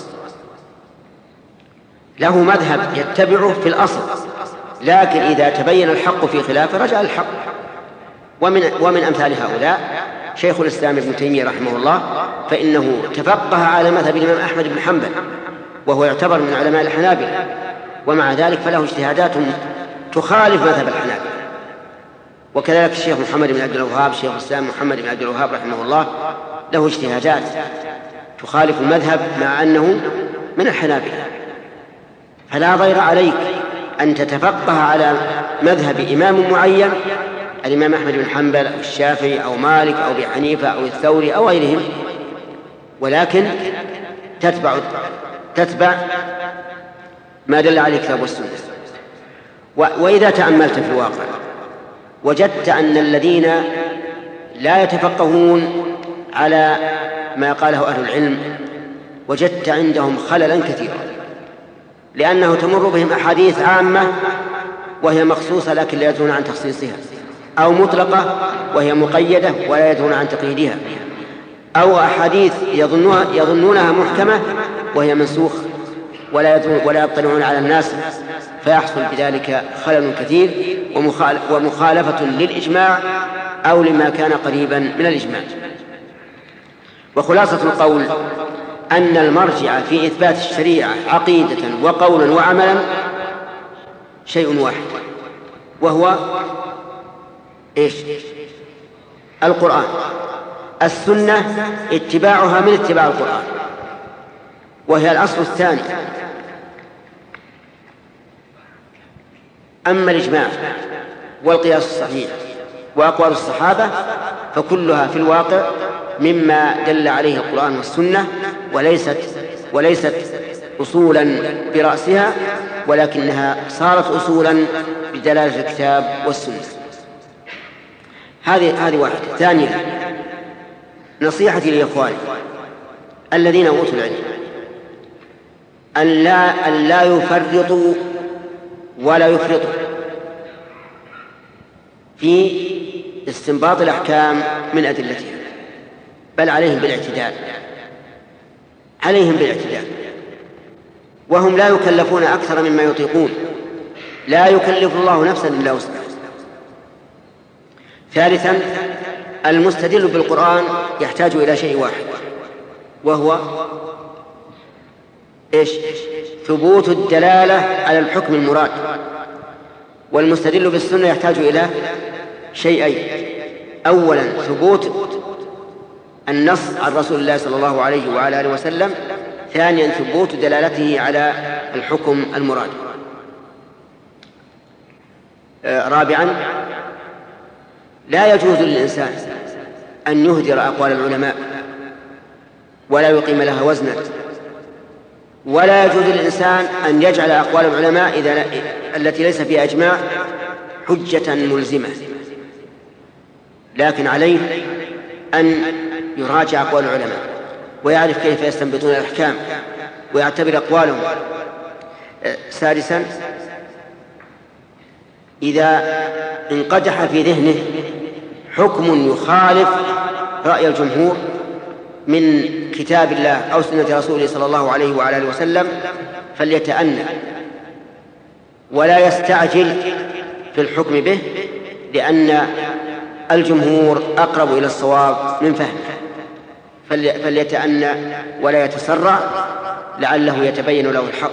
له مذهب يتبعه في الأصل، لكن إذا تبين الحق في خلافه رجع الحق. ومن, ومن أمثال هؤلاء شيخ الإسلام ابن تيمية رحمه الله، فإنه تفقه على مذهب الإمام أحمد بن حنبل وهو يعتبر من علماء الحنابلة، ومع ذلك فله اجتهادات تخالف مذهب الحنابلة. وكذلك الشيخ محمد بن عبد الوهاب، شيخ الإسلام محمد بن عبد الوهاب رحمه الله له اجتهادات تخالف المذهب مع أنه من الحنابلة. فلا ضير عليك أن تتفقه على مذهب إمام معين، الإمام أحمد بن حنبل أو الشافعي أو مالك أو أبي حنيفة أو الثوري أو غيرهم، ولكن تتبع تتبع ما دل عليه الكتاب والسنة. وإذا تأملت في الواقع وجدت أن الذين لا يتفقهون على ما قاله أهل العلم وجدت عندهم خللا كثيرا، لأنه تمر بهم أحاديث عامة وهي مخصوصة لكن لا يدرون عن تخصيصها، أو مطلقة وهي مقيدة ولا يدرون عن تقييدها، أو أحاديث يظنونها, يظنونها محكمة وهي منسوخ ولا يدرون ولا يطلعون على الناس، فيحصل بذلك خلل كثير ومخالفة للإجماع أو لما كان قريبا من الإجماع. وخلاصة القول أن المرجع في إثبات الشريعة عقيدة وقولا وعملا شيء واحد، وهو إيش؟ القرآن. السنة اتباعها من اتباع القرآن، وهي الأصل الثاني. أما الإجماع والقياس الصحيح وأقوال الصحابة فكلها في الواقع مما دل عليه القرآن والسنة، وليست وليست أصولا برأسها، ولكنها صارت أصولا بدلالة الكتاب والسنة. هذه هذه واحدة. ثانيا، نصيحتي لإخواني الذين أوتوا العلم أن لا, أن لا يفرطوا ولا يفرطوا في استنباط الأحكام من أدلتها، بل عليهم بالاعتدال عليهم بالاعتدال وهم لا يكلفون أكثر مما يطيقون، لا يكلف الله نفسا إلا وسعها. ثالثا، المستدل بالقرآن يحتاج إلى شيء واحد، وهو إيش؟ ثبوت الدلالة على الحكم المراد. والمستدل بالسنة يحتاج إلى شيئين: أولا ثبوت النص عن رسول الله صلى الله عليه وعلى آله وسلم، ثانيا ثبوت دلالته على الحكم المراد. آه رابعا، لا يجوز للإنسان أن يهدر أقوال العلماء ولا يقيم لها وزنا، ولا يجوز للإنسان أن يجعل أقوال العلماء إذا التي ليس فيها إجماع حجة ملزمة، لكن عليه أن يراجع أقوال العلماء ويعرف كيف يستنبطون الأحكام ويعتبر أقوالهم. سادسا، إذا انقدح في ذهنه حكم يخالف رأي الجمهور من كتاب الله أو سنة رسوله صلى الله عليه وعلى آله وسلم فليتأنى ولا يستعجل في الحكم به، لأن الجمهور أقرب إلى الصواب من فهمه، فليتأنى ولا يتسرع لعله يتبين له الحق.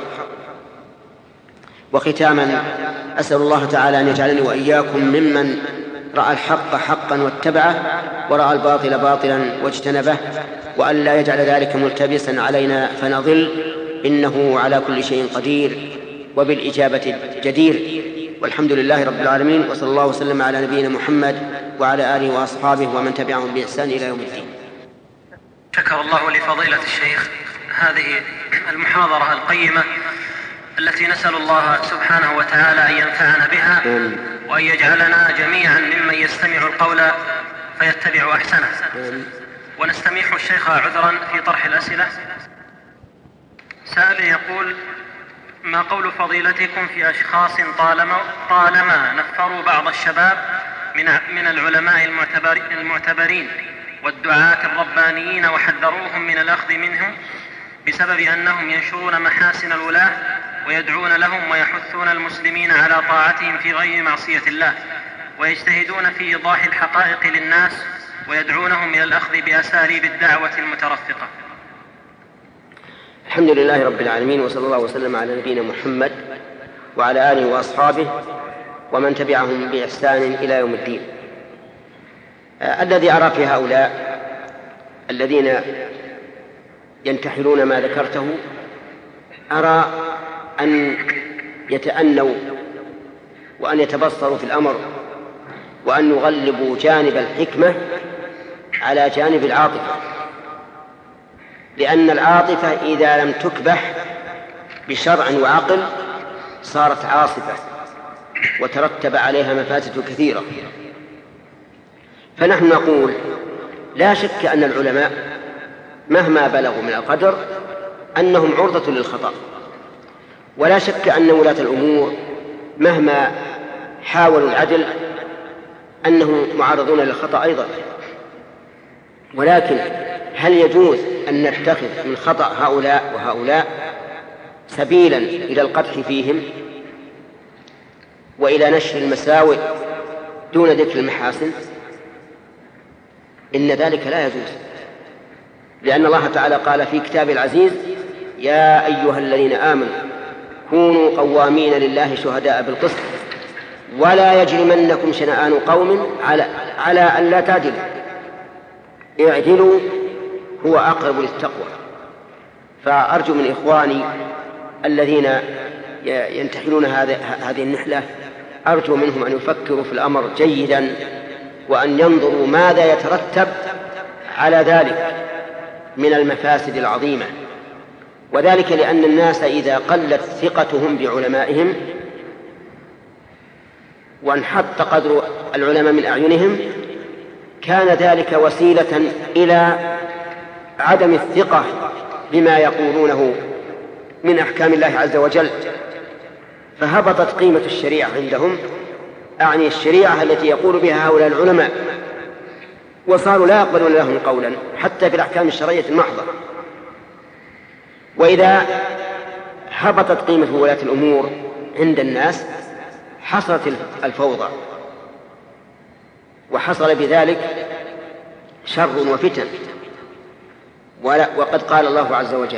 وختاما، أسأل الله تعالى أن يجعلني وإياكم ممن رأى الحق حقا واتبعه ورأى الباطل باطلا واجتنبه، وأن لا يجعل ذلك ملتبسا علينا فنضل، إنه على كل شيء قدير وبالإجابة جدير. والحمد لله رب العالمين، وصلى الله وسلم على نبينا محمد وعلى آله وأصحابه ومن تبعهم بإحسان إلى يوم الدين. شكر الله لفضيلة الشيخ هذه المحاضرة القيمة التي نسأل الله سبحانه وتعالى أن ينفعنا بها وأن يجعلنا جميعا ممن يستمع القول فيتبع أحسنه. ونستميح الشيخ عذرا في طرح الأسئلة. سائل يقول: ما قول فضيلتكم في أشخاص طالما, طالما نفروا بعض الشباب من من العلماء المعتبر المعتبرين والدعاة الربانيين، وحذروهم من الأخذ منهم بسبب أنهم ينشرون محاسن الولاة ويدعون لهم ويحثون المسلمين على طاعتهم في غير معصية الله، ويجتهدون في إيضاح الحقائق للناس ويدعونهم إلى الأخذ بأساليب الدعوة المترفقة. الحمد لله رب العالمين، وصلى الله وسلم على نبينا محمد وعلى آله وأصحابه ومن تبعهم بإحسان إلى يوم الدين. آه الذي أرى في هؤلاء الذين ينتحلون ما ذكرته، أرى أن يتأنوا وأن يتبصروا في الأمر، وأن يغلبوا جانب الحكمة على جانب العاطفة، لأن العاطفة إذا لم تكبح بشرع وعقل صارت عاصفة وترتب عليها مفاسد كثيرة. فنحن نقول لا شك أن العلماء مهما بلغوا من القدر أنهم عرضة للخطأ، ولا شك أن ولاة الأمور مهما حاولوا العدل أنهم معرضون للخطأ أيضا. ولكن هل يجوز أن نتخذ من خطأ هؤلاء وهؤلاء سبيلا إلى القدح فيهم وإلى نشر المساوئ دون ذكر المحاسن؟ إن ذلك لا يجوز، لأن الله تعالى قال في كتابه العزيز: يا أيها الذين آمنوا كونوا قوامين لله شهداء بالقسط ولا يجرمنكم شنآن قوم على على أن لا تعدلوا اعدلوا هو أقرب للتقوى. فأرجو من إخواني الذين ينتحلون هذه النحلة، أرجو منهم أن يفكروا في الأمر جيدا، وأن ينظروا ماذا يترتب على ذلك من المفاسد العظيمة. وذلك لأن الناس إذا قلت ثقتهم بعلمائهم وانحط قدر العلماء من أعينهم كان ذلك وسيلة إلى عدم الثقة بما يقولونه من أحكام الله عز وجل، فهبطت قيمة الشريعة عندهم، أعني الشريعة التي يقول بها هؤلاء العلماء، وصاروا لا يقبلون لهم قولا حتى في الأحكام الشرعية المحضة. وإذا هبطت قيمة ولاة الأمور عند الناس حصلت الفوضى، وحصل بذلك شر وفتن. وقد قال الله عز وجل: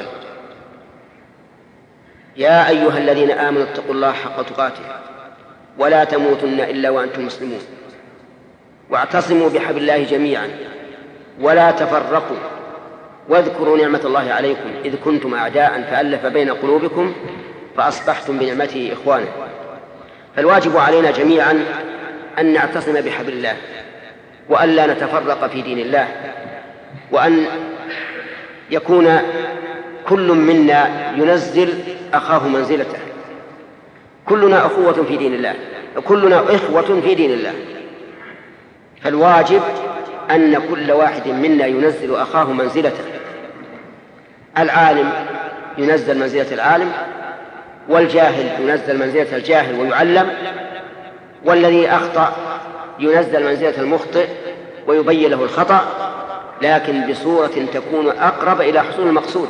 يا أيها الذين آمنوا اتقوا الله حق تقاته ولا تموتن إلا وأنتم مسلمون واعتصموا بحبل الله جميعا ولا تفرقوا واذكروا نعمة الله عليكم إذ كنتم أعداء فألف بين قلوبكم فأصبحتم بنعمته إخوانا. فالواجب علينا جميعا أن نعتصم بحبل الله، وأن لا نتفرق في دين الله، وأن يكون كل منا ينزل أخاه منزلته. كلنا أخوة في دين الله، كلنا إخوة في دين الله، فالواجب أن كل واحد منا ينزل أخاه منزلته. العالم ينزل منزلة العالم، والجاهل ينزل منزلة الجاهل ويعلم، والذي أخطأ ينزل منزلة المخطئ ويبين له الخطأ، لكن بصورة تكون أقرب إلى حصول المقصود.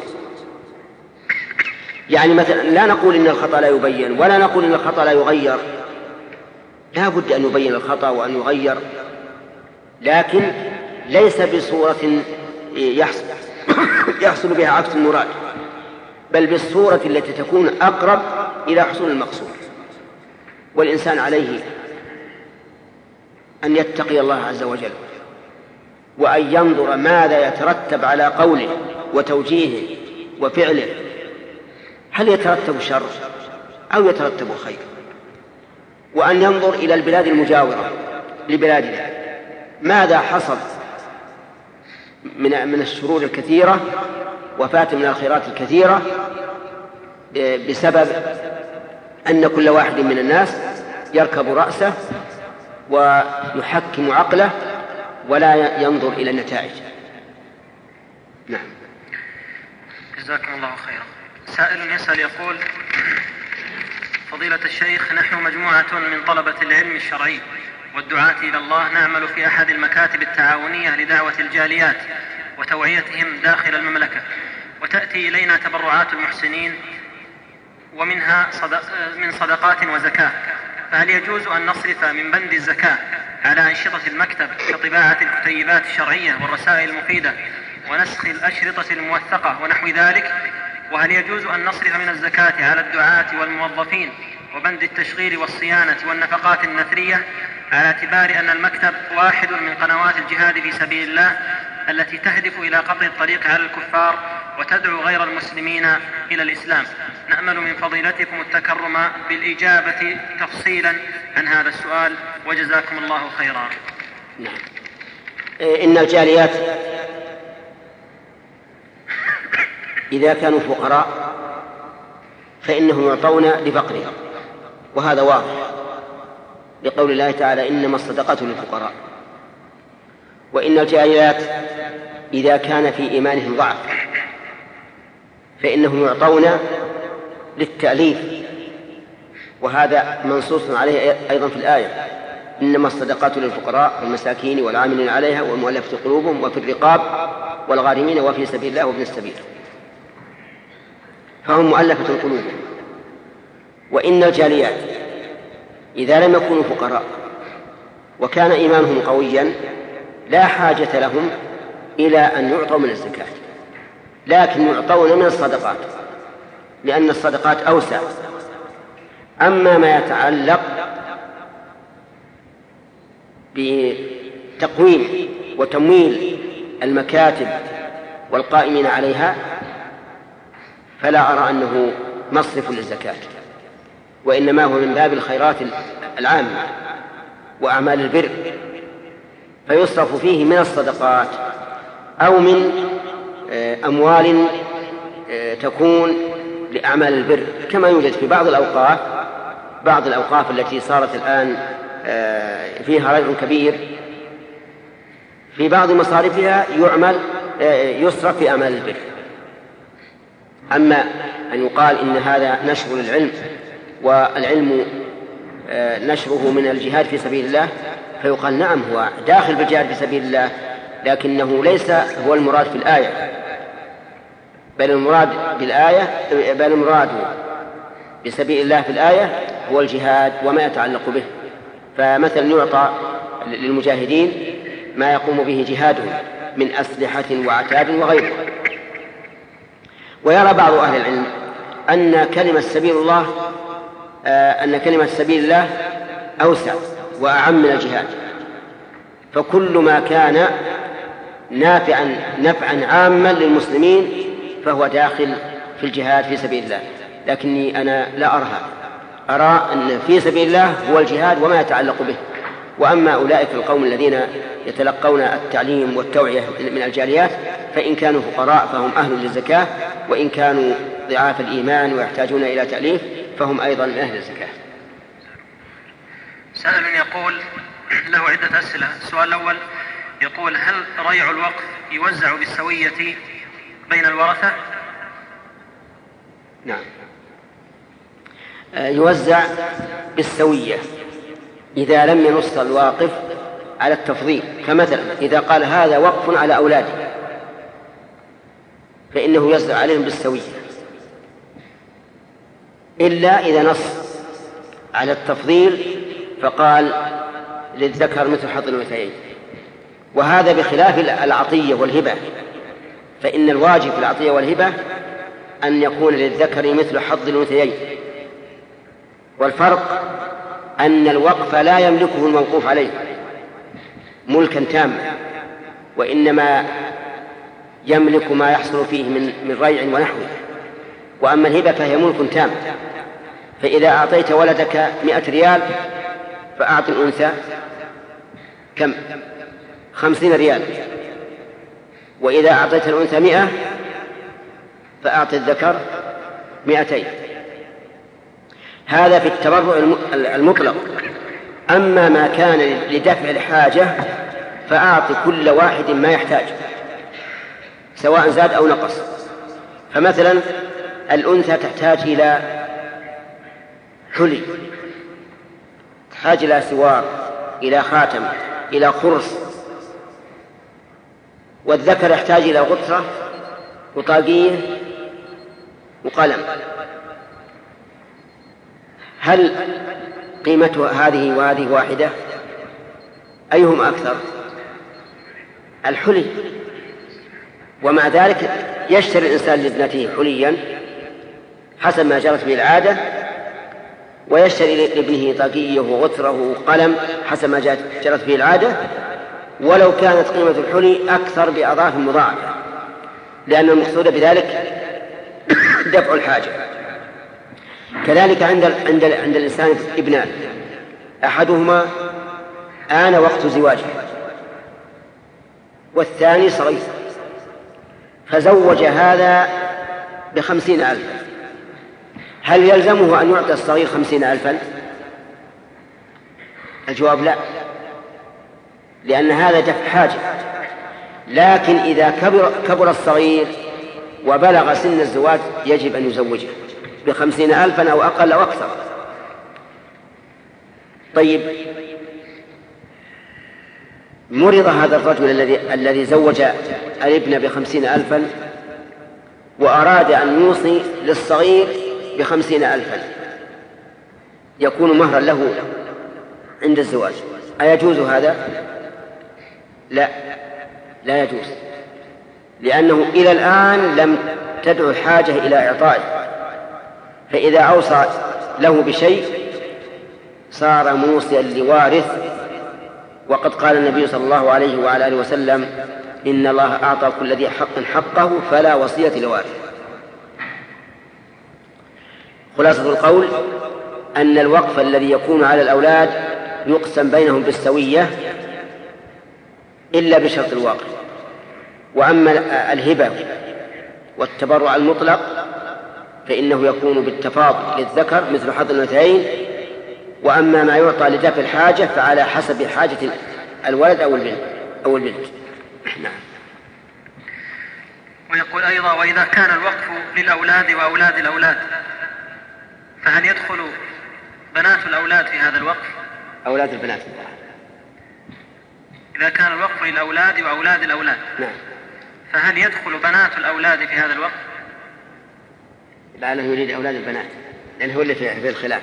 يعني مثلا لا نقول إن الخطأ لا يبين، ولا نقول إن الخطأ لا يغير، لا بد أن يبين الخطأ وأن يغير، لكن ليس بصورة يحصل, يحصل بها عكس المراد، بل بالصورة التي تكون أقرب إلى حصول المقصود. والإنسان عليه أن يتقي الله عز وجل، وأن ينظر ماذا يترتب على قوله وتوجيهه وفعله، هل يترتب شر أو يترتب خير، وأن ينظر إلى البلاد المجاورة لبلادنا ماذا حصل من من الشرور الكثيرة وفات من الخيرات الكثيرة بسبب أن كل واحد من الناس يركب رأسه ويحكم عقله ولا ينظر إلى النتائج. نعم. جزاكم الله خيرا. سائل يسأل يقول: فضيلة الشيخ، نحن مجموعة من طلبة العلم الشرعي والدعاة إلى الله نعمل في أحد المكاتب التعاونية لدعوة الجاليات وتوعيتهم داخل المملكة، وتأتي إلينا تبرعات المحسنين ومنها صدق من صدقات وزكاة، فهل يجوز أن نصرف من بند الزكاة على أنشطة المكتب كطباعة الكتيبات الشرعية والرسائل المفيدة ونسخ الأشرطة الموثقة ونحو ذلك؟ وهل يجوز أن نصرف من الزكاة على الدعاة والموظفين وبند التشغيل والصيانة والنفقات النثرية، على اعتبار أن المكتب واحد من قنوات الجهاد في سبيل الله التي تهدف إلى قطع الطريق على الكفار وتدعو غير المسلمين إلى الإسلام؟ نأمل من فضيلتكم التكرم بالإجابة تفصيلا عن هذا السؤال، وجزاكم الله خيرا. نعم. إن الجاليات إذا كانوا فقراء فإنهم يعطون لفقرهم، وهذا واضح لقول الله تعالى إنما الصدقات للفقراء. وإن الجاليات إذا كان في إيمانهم ضعف فإنهم يعطون للتأليف، وهذا منصوص عليه أيضا في الآية إنما الصدقات للفقراء والمساكين والعاملين عليها والمؤلفة قلوبهم وفي الرقاب والغارمين وفي سبيل الله وابن السبيل، فهم مؤلفة القلوب. وإن الجاليات إذا لم يكونوا فقراء وكان إيمانهم قويا لا حاجة لهم إلى أن يعطوا من الزكاة، لكن يعطون من الصدقات لأن الصدقات أوسع. أما ما يتعلق بتقويم وتمويل المكاتب والقائمين عليها فلا أرى أنه مصرف للزكاة، وإنما هو من باب الخيرات العامة وأعمال البر، فيصرف فيه من الصدقات أو من أموال تكون لأعمال البر، كما يوجد في بعض الأوقاف بعض الأوقاف التي صارت الآن فيها رجع كبير، في بعض مصارفها يعمل يصرف في أعمال البر. أما أن يقال إن هذا نشر للعلم والعلم نشره من الجهاد في سبيل الله، فيقال نعم هو داخل بالجهاد في سبيل الله، لكنه ليس هو المراد في الآية، بل المراد بالآية بل المراد بسبيل الله في الآية هو الجهاد وما يتعلق به. فمثلا يعطى للمجاهدين ما يقوم به جهادهم من أسلحة وعتاد وغيره. ويرى بعض أهل العلم أن كلمة سبيل الله أن كلمة سبيل الله أوسع وأعم من الجهاد، فكل ما كان نافعا نفعا عاما للمسلمين فهو داخل في الجهاد في سبيل الله، لكني أنا لا أرها أرى أن في سبيل الله هو الجهاد وما يتعلق به. وأما أولئك القوم الذين يتلقون التعليم والتوعية من الجاليات فإن كانوا فقراء فهم أهل للزكاة، وإن كانوا ضعاف الإيمان ويحتاجون إلى تأليف فهم أيضا من أهل الزكاة. سائل يقول له عدة أسئلة. السؤال الأول يقول: هل ريع الوقف يوزع بالسوية بين الورثة؟ نعم، يوزع بالسوية إذا لم ينص الواقف على التفضيل. فمثلا إذا قال هذا وقف على أولادي فإنه يوزع عليهم بالسوية، إلا إذا نص على التفضيل فقال للذكر مثل حظ الأنثيين، وهذا بخلاف العطية والهبة، فإن الواجب في العطية والهبة أن يكون للذكر مثل حظ الأنثيين. والفرق أن الوقف لا يملكه الموقوف عليه ملكا تاما، وإنما يملك ما يحصل فيه من من ريع ونحوه. وأما الهبة فهي ملك تام، فإذا أعطيت ولدك مئة ريال فأعطي الأنثى كم؟ خمسين ريال، وإذا أعطيت الأنثى مئة فأعطي الذكر مئتين. هذا في التبرع المطلق. أما ما كان لدفع الحاجة فأعطي كل واحد ما يحتاج سواء زاد أو نقص. فمثلا الأنثى تحتاج إلى حلي، تحتاج إلى سوار، إلى خاتم إلى قرص، والذكر يحتاج إلى غترة وطاقية وقلم. هل قيمة هذه وهذه واحدة؟ أيهم أكثر؟ الحلي. ومع ذلك يشتري الإنسان لابنته حليا حسب ما جرت به العادة، ويشتري لابنه طاقية وغتره وقلم حسب ما جرت به العادة، ولو كانت قيمة الحلي أكثر بأضعاف مضاعفة، لأن المقصود بذلك دفع الحاجة. كذلك عند عند عند الإنسان ابنان، أحدهما آن وقت زواجه والثاني صغير، فزوج هذا بخمسين ألفا، هل يلزمه أن يعطي الصغير خمسين ألفا؟ الجواب لا، لأن هذا دفع حاجة. لكن إذا كبر, كبر الصغير وبلغ سن الزواج يجب أن يزوجه بخمسين ألفا أو أقل أو أكثر. طيب، مرض هذا الرجل الذي الذي زوج الابن بخمسين ألفا وأراد أن يوصي للصغير بخمسين ألفا، يكون مهرا له عند الزواج، أيجوز هذا؟ لا، لا يجوز، لأنه إلى الآن لم تدعو الحاجة إلى إعطائه، فإذا أوصى له بشيء صار موصيا لوارث. وقد قال النبي صلى الله عليه وعلى آله وسلم: إن الله أعطى كل ذي حق حقه فلا وصية لوارث. خلاصة القول أن الوقف الذي يكون على الأولاد يقسم بينهم بالسوية إلا بشرط الواقع. وأما الهبة والتبرع المطلق فإنه يكون بالتفاضل للذكر مثل حظ الأنثيين، وأما ما يعطى لدفع الحاجة فعلى حسب حاجة الولد أو البنت أو البنت. نعم. ويقول أيضا: وإذا كان الوقف للأولاد وأولاد الأولاد فهل يدخل بنات الأولاد في هذا الوقف؟ أولاد البنات. إذا كان الوقف للأولاد وأولاد الأولاد، نعم، فهل يدخل بنات الأولاد في هذا الوقف؟ لعله يريد أولاد البنات، لأن هو اللي في الخلاف.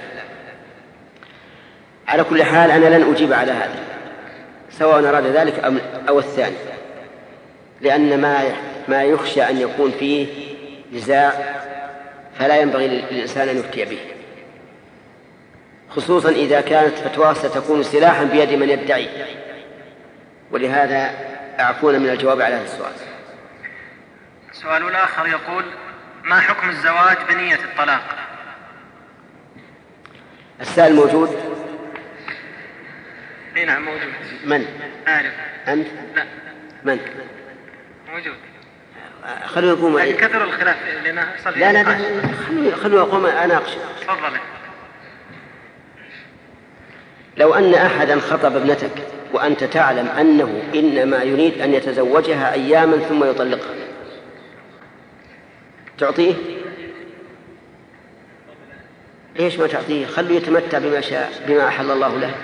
على كل حال أنا لن أجيب على هذا سواء أراد ذلك أو الثاني، لأن ما ما يخشى أن يكون فيه نزاع فلا ينبغي للإنسان أن يفتي به، خصوصا إذا كانت فتواه ستكون سلاحا بيد من يدعي، ولهذا أعفون من الجواب على هذا السؤال. السؤال الآخر يقول: ما حكم الزواج بنية الطلاق؟ السائل موجود؟ اي نعم موجود. من؟ أعرف. أنت؟ لا. من؟ موجود. خلوا يقوم. لكن كثر الخلاف لنا صار. لا لا خلوا خلوا يقوم أناقش. تفضل. لو أن أحدا خطب ابنتك وأنت تعلم أنه إنما يريد أن يتزوجها أياما ثم يطلقها، تعطيه؟ ليش ما تعطيه؟ خلوا يتمتع بما شاء بما أحل الله له.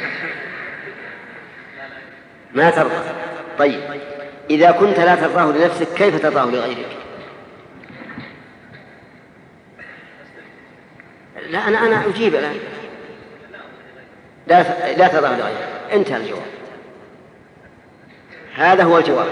ما ترضى. طيب، إذا كنت لا ترضاه لنفسك كيف ترضاه لغيرك؟ لا أنا أنا أجيب الآن. لا لا ترضاه لغيرك، انتهى الجواب. هذا هو الجواب.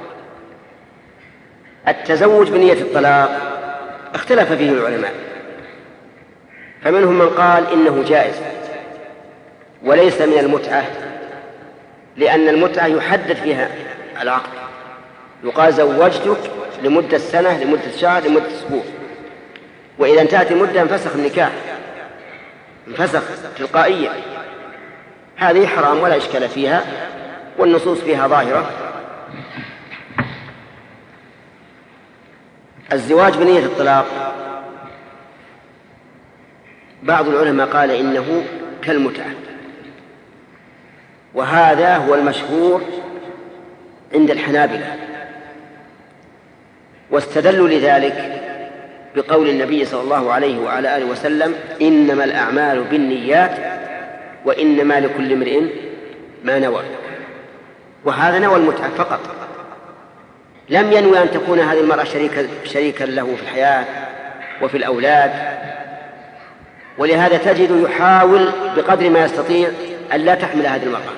التزوج بنية الطلاق اختلف فيه العلماء، فمنهم من قال إنه جائز وليس من المتعة، لأن المتعة يحدد فيها العقد، يقال زوجتك لمدة سنة، لمدة شهر، لمدة أسبوع، وإذا انتهت المدة انفسخ النكاح، انفسخ تلقائيا. هذه حرام ولا إشكال فيها، والنصوص فيها ظاهرة. الزواج بنية الطلاق بعض العلماء قال إنه كالمتعة، وهذا هو المشهور عند الحنابلة، واستدلوا لذلك بقول النبي صلى الله عليه وعلى آله وسلم: إنما الأعمال بالنيات وإنما لكل امرئ ما نوى، وهذا نوى المتعة فقط، لم ينوي أن تكون هذه المرأة شريكا, شريكا له في الحياة وفي الأولاد. ولهذا تجد يحاول بقدر ما يستطيع أن لا تحمل هذه المرأة،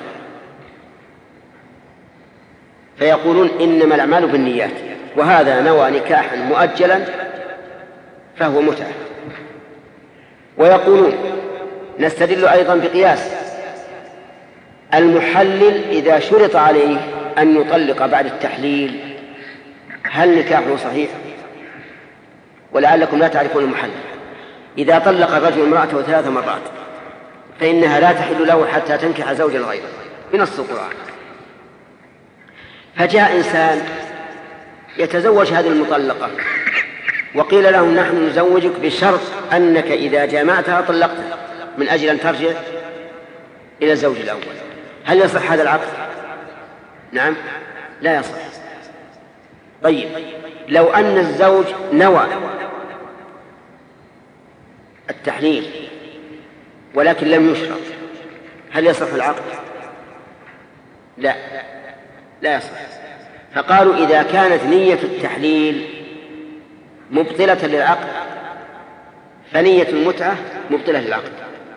فيقولون إنما الأعمال بالنيات، وهذا نوى نكاحا مؤجلا فهو متعة. ويقولون نستدل أيضا بقياس المحلل إذا شرط عليه أن يطلق بعد التحليل هل نكاحه صحيح؟ ولعلكم لا تعرفون المحلل. إذا طلق الرجل امرأته ثلاث مرات فإنها لا تحل له حتى تنكح زوجا غيره بنص القرآن. فجاء إنسان يتزوج هذه المطلقة وقيل له نحن نزوجك بشرط أنك إذا جامعتها طلقتها من أجل أن ترجع إلى الزوج الأول، هل يصح هذا العقد؟ نعم، لا يصح. طيب، لو أن الزوج نوى التحليل ولكن لم يشرط، هل يصح العقد؟ لا، لا يصح. فقالوا إذا كانت نية التحليل مبطلة للعقد فنية المتعة مبطلة للعقد.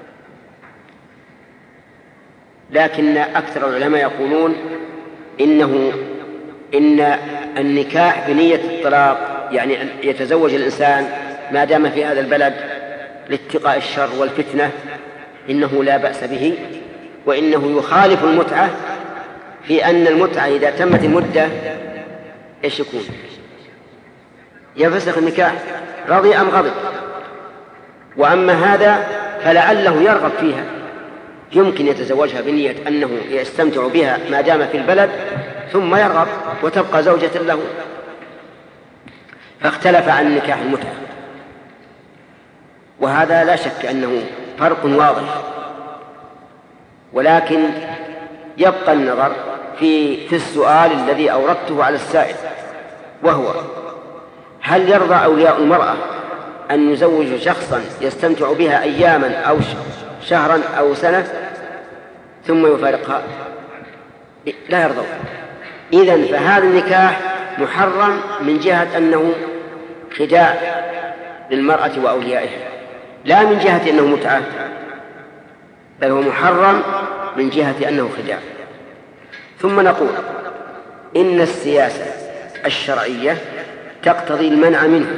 لكن أكثر العلماء يقولون إنه إن النكاح بنية الطلاق، يعني أن يتزوج الإنسان ما دام في هذا البلد لاتقاء الشر والفتنة، إنه لا بأس به، وإنه يخالف المتعة في أن المتعة إذا تمت المدة إيش يكون؟ ينفسخ النكاح، رضي أم غضب. وأما هذا فلعله يرغب فيها، يمكن يتزوجها بنية أنه يستمتع بها ما دام في البلد ثم يرغب وتبقى زوجة له، فاختلف عن نكاح المتعة. وهذا لا شك أنه فرق واضح، ولكن يبقى النظر في في السؤال الذي أوردته على السائل، وهو هل يرضى أولياء المرأة أن يزوج شخصا يستمتع بها أياما أو شهرا أو سنة ثم يفارقها؟ لا يرضون. إذن فهذا النكاح محرم من جهة أنه خداع للمرأة وأوليائها، لا من جهة أنه متعة، بل هو محرم من جهة أنه خداع. ثم نقول إن السياسة الشرعية تقتضي المنع منه،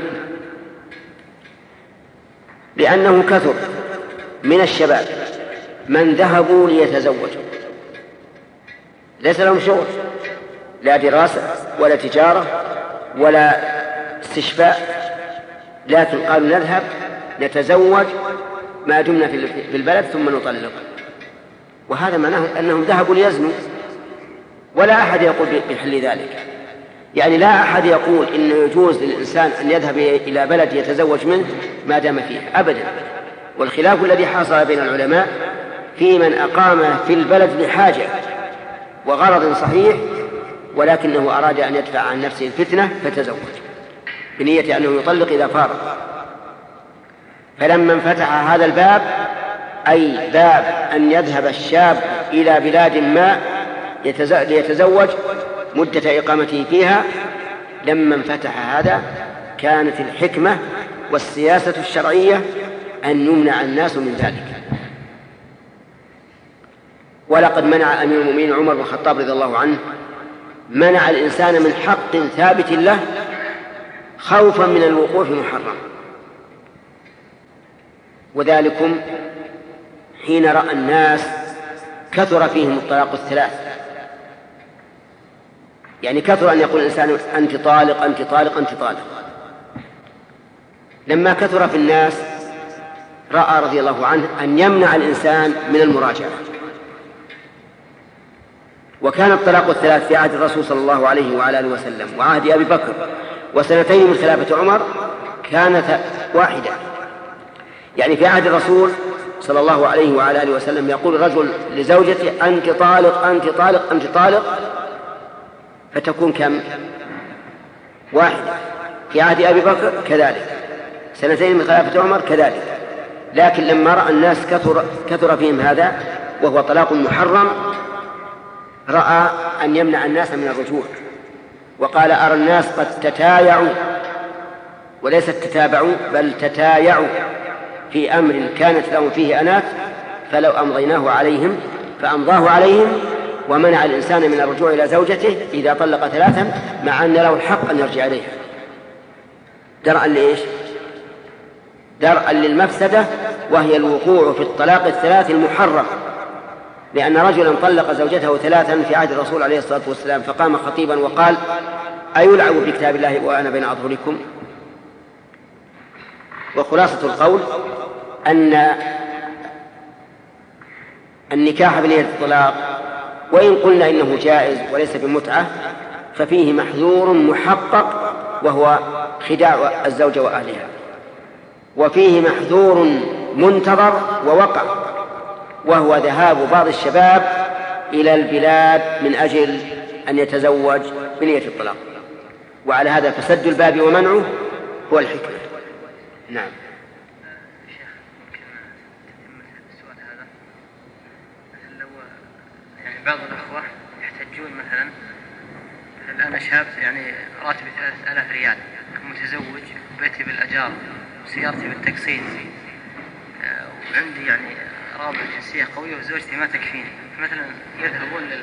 لأنه كثر من الشباب من ذهبوا ليتزوجوا ليس لهم شغل، لا دراسة ولا تجارة ولا استشفاء، لكن قالوا نذهب نتزوج ما دمنا في البلد ثم نطلق. وهذا معناه أنهم ذهبوا ليزنوا، ولا أحد يقول بحل ذلك. يعني لا أحد يقول إنه يجوز للإنسان أن يذهب إلى بلد يتزوج منه ما دام فيه أبدا. والخلاف الذي حصل بين العلماء في من أقام في البلد لحاجة وغرض صحيح، ولكنه أراد أن يدفع عن نفسه الفتنة فتزوج بنية أنه يطلق إذا فارق. فلما انفتح هذا الباب، أي باب أن يذهب الشاب إلى بلاد ما ليتزوج مدة إقامته فيها، لما انفتح هذا كانت الحكمة والسياسة الشرعية أن يمنع الناس من ذلك. ولقد منع أمير المؤمنين عمر بن الخطاب رضي الله عنه، منع الإنسان من حق ثابت له خوفا من الوقوع في محرم. وذلكم حين رأى الناس كثر فيهم الطلاق الثلاث، يعني كثر أن يقول الإنسان أنت طالق أنت طالق أنت طالق. لما كثر في الناس رأى رضي الله عنه أن يمنع الإنسان من المراجعة. وكان الطلاق الثلاث في عهد الرسول صلى الله عليه وعلى آله وسلم وعهد أبي بكر وسنتين من خلافة عمر كانت واحدة. يعني في عهد الرسول صلى الله عليه وعلى آله وسلم يقول الرجل لزوجته أنت طالق أنت طالق أنت طالق، فتكون كم؟ واحدة. في عهد أبي بكر كذلك، سنتين من خلافة عمر كذلك. لكن لما رأى الناس كثر, كثر فيهم هذا وهو طلاق محرم، رأى أن يمنع الناس من الرجوع، وقال أرى الناس قد تتايعوا، وليست تتابعوا بل تتايعوا في أمر كانت لهم فيه أنات، فلو أمضيناه عليهم فأمضاه عليهم، ومنع الإنسان من الرجوع إلى زوجته إذا طلق ثلاثا مع أن له الحق أن يرجع إليها، درءا لإيش؟ درءا للمفسدة، وهي الوقوع في الطلاق الثلاث المحرم. لأن رجلا طلق زوجته ثلاثا في عهد الرسول عليه الصلاة والسلام، فقام خطيبا وقال أيلعب بكتاب الله وأنا بين أظهركم؟ وخلاصة القول أن النكاح بنية الطلاق وإن قلنا إنه جائز وليس بمتعة، ففيه محذور محقق وهو خداع الزوجة وأهلها، وفيه محذور منتظر ووقع وهو ذهاب بعض الشباب إلى البلاد من أجل أن يتزوج بنية الطلاق، وعلى هذا فسد الباب ومنعه هو الحكمة. نعم. بعض الأخوة يحتجون مثلا الآن شاب يعني راتبي ثلاثة آلاف ريال، متزوج، بيتي بالأجار، سيارتي بالتقسيط، وعندي يعني رابط جنسية قوية وزوجتي ما تكفيني، مثلا يذهبون لل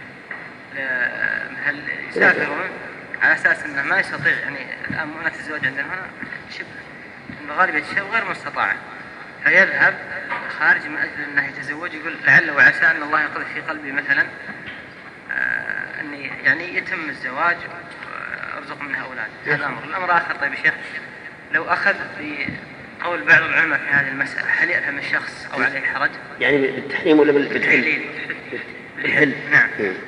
لمحل يسافرون على أساس أنه ما يستطيع، يعني الآن مؤنة الزواج عندنا هنا شبه أن غالبية الشباب غير مستطاعة، فيذهب خارج من أجل أنه يتزوج، يقول لعل وعسى أن الله يقذف في قلبي مثلا آه أني يعني يتم الزواج وأرزق منها أولاد. هذا أمر. الأمر آخر، طيب يا شيخ، لو أخذ بقول بعض العلماء في هذه المسألة، هل يأثم الشخص أو عليه حرج؟ يعني بالتحريم ولا بالتحليل؟ بالحل. نعم.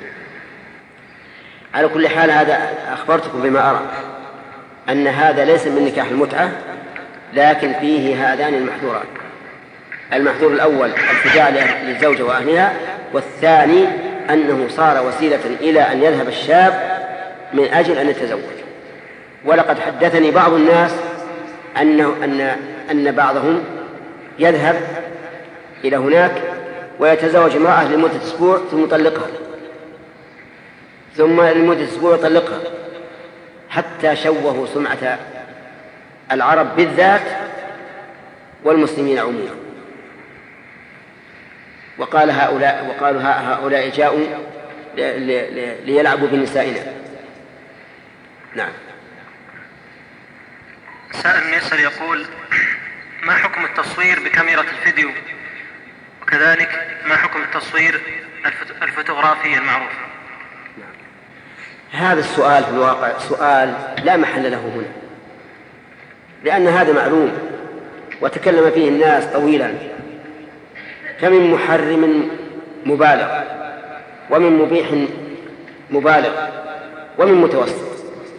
على كل حال هذا أخبرتكم بما أرى، أن هذا ليس من نكاح المتعة، لكن فيه هذان المحذوران. المحذور الأول الخداع للزوجة وأهلها، والثاني أنه صار وسيلة إلى أن يذهب الشاب من أجل أن يتزوج. ولقد حدثني بعض الناس أنه أن أن بعضهم يذهب إلى هناك ويتزوج امرأة لمدة أسبوع ثم يطلقها، ثم لمدة أسبوع يطلقها، حتى شوهوا سمعة العرب بالذات والمسلمين عموما. وقال هؤلاء وقالوا هؤلاء جاءوا ليلعبوا بنسائنا. نعم. سائل يسأل يقول: ما حكم التصوير بكاميرا الفيديو؟ وكذلك ما حكم التصوير الفوتوغرافي المعروف؟ هذا السؤال في الواقع سؤال لا محل له هنا، لأن هذا معلوم وتكلم فيه الناس طويلا، فمن محرم مبالغ ومن مبيح مبالغ ومن متوسط.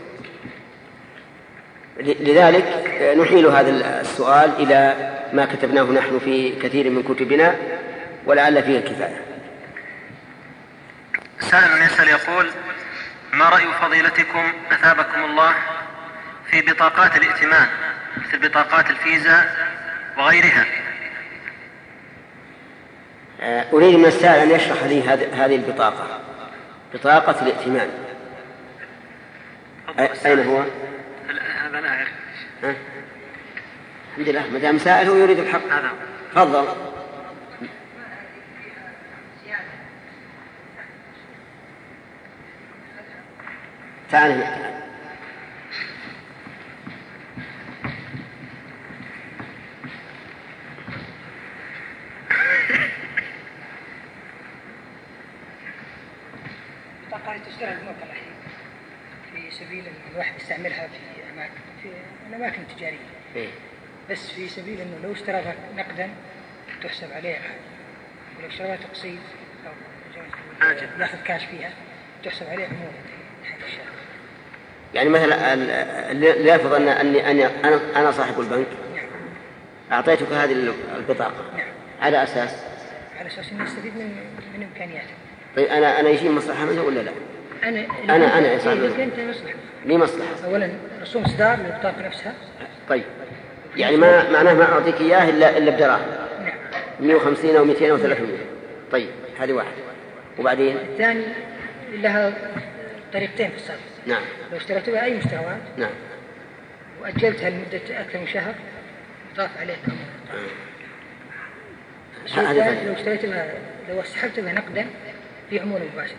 لذلك نحيل هذا السؤال إلى ما كتبناه نحن في كثير من كتبنا، ولعل فيه الكفاية. سائل يسأل يقول: ما رأي فضيلتكم أثابكم الله في بطاقات الائتمان مثل بطاقات الفيزا وغيرها؟ أريد من السائل أن يشرح لي هذه البطاقة، بطاقة الائتمان، أين هو؟ هذا لا أعرف. الحمد لله، ما دام سائل هو يريد الحق. هذا تفضل. تعال هنا. بطاقة تشترى الموقع الحين في سبيل أن الواحد يستعملها في أماكن في أماكن تجارية، إيه؟ بس في سبيل أنه لو اشتراها نقدا تحسب عليه، ولو اشتراها تقسيط أو يأخذ كاش فيها تحسب عليه عمولة. يعني مثلا ليفرض أن أني أنا أنا صاحب البنك، أعطيتك هذه البطاقة على أساس على أساس إنه يستفيد من من إمكانياته. طيب أنا أنا يجي مصلحة منه ولا لا؟ أنا أنا أنا صاحب أنت مصلحة. لي مصلحة. أولا رسوم إصدار للبطاقة نفسها. طيب يعني ما معناه ما أعطيك إياه إلا إلا بدراهم. نعم. مئة وخمسين أو مئتين أو ثلاثمائة. طيب هذه واحدة. وبعدين الثاني لها طريقتين في الصرف. نعم. لو اشتريت بها أي مشتريات نعم. وأجلتها لمدة أكثر من شهر ضاف عليك أمر. لو اشتريت بها لو سحبت بها نقدا في عمولة مباشرة.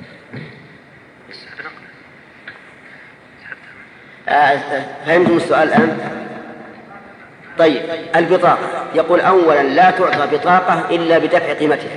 فهمتم السؤال الآن؟ طيب البطاقة يقول أولا لا تعطى بطاقة إلا بدفع قيمتها،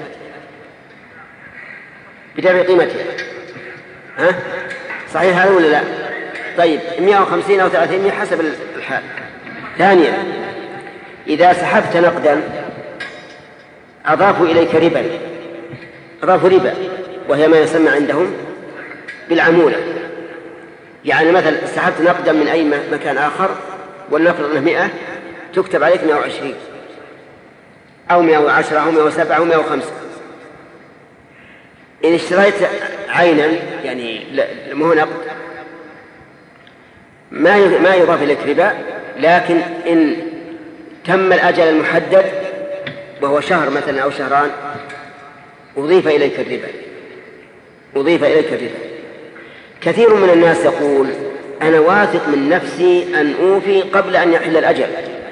بدفع قيمتها، ها؟ صحيح هذا ولا لا؟ طيب مئة وخمسين أو ثلاثين حسب الحال. ثانيا إذا سحبت نقدا أضافوا إليك ربا، أضافوا ربا وهي ما يسمى عندهم بالعمولة. يعني مثلا سحبت نقدا من أي مكان آخر ولنفرض أنه مئة، تكتب عليك مئة وعشرين أو مئة وعشرة أو مئة وسبعة أو مئة وخمسة. إن اشتريت عينا يعني مو نقد ما ما يضاف إليك ربا، لكن إن تم الأجل المحدد وهو شهر مثلا أو شهران أضيف إليك الربا، أضيف إليك الربا. كثير من الناس يقول أنا واثق من نفسي أن أوفي قبل أن يحل الأجل،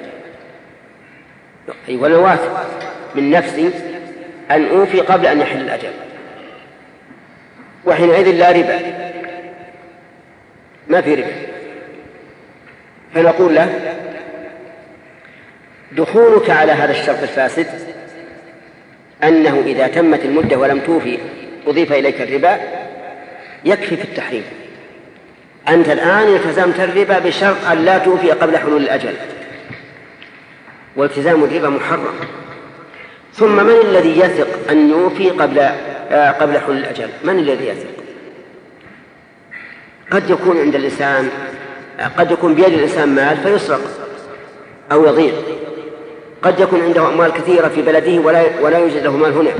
أي وأنا واثق من نفسي أن أوفي قبل أن يحل الأجل، وحينئذ لا ربا، ما في ربا. فنقول له دخولك على هذا الشرط الفاسد أنه إذا تمت المدة ولم توفي أضيف إليك الربا يكفي في التحريم. أنت الآن التزمت الربا بشرط أن لا توفي قبل حلول الأجل، والتزام الربا محرم. ثم من الذي يثق أن يوفي قبل آه قبل حلول الأجل؟ من الذي يثق؟ قد يكون عند الإنسان قد يكون بيد الإنسان مال فيسرق أو يضيع، قد يكون عنده أموال كثيرة في بلده ولا ولا يوجد له مال هنا،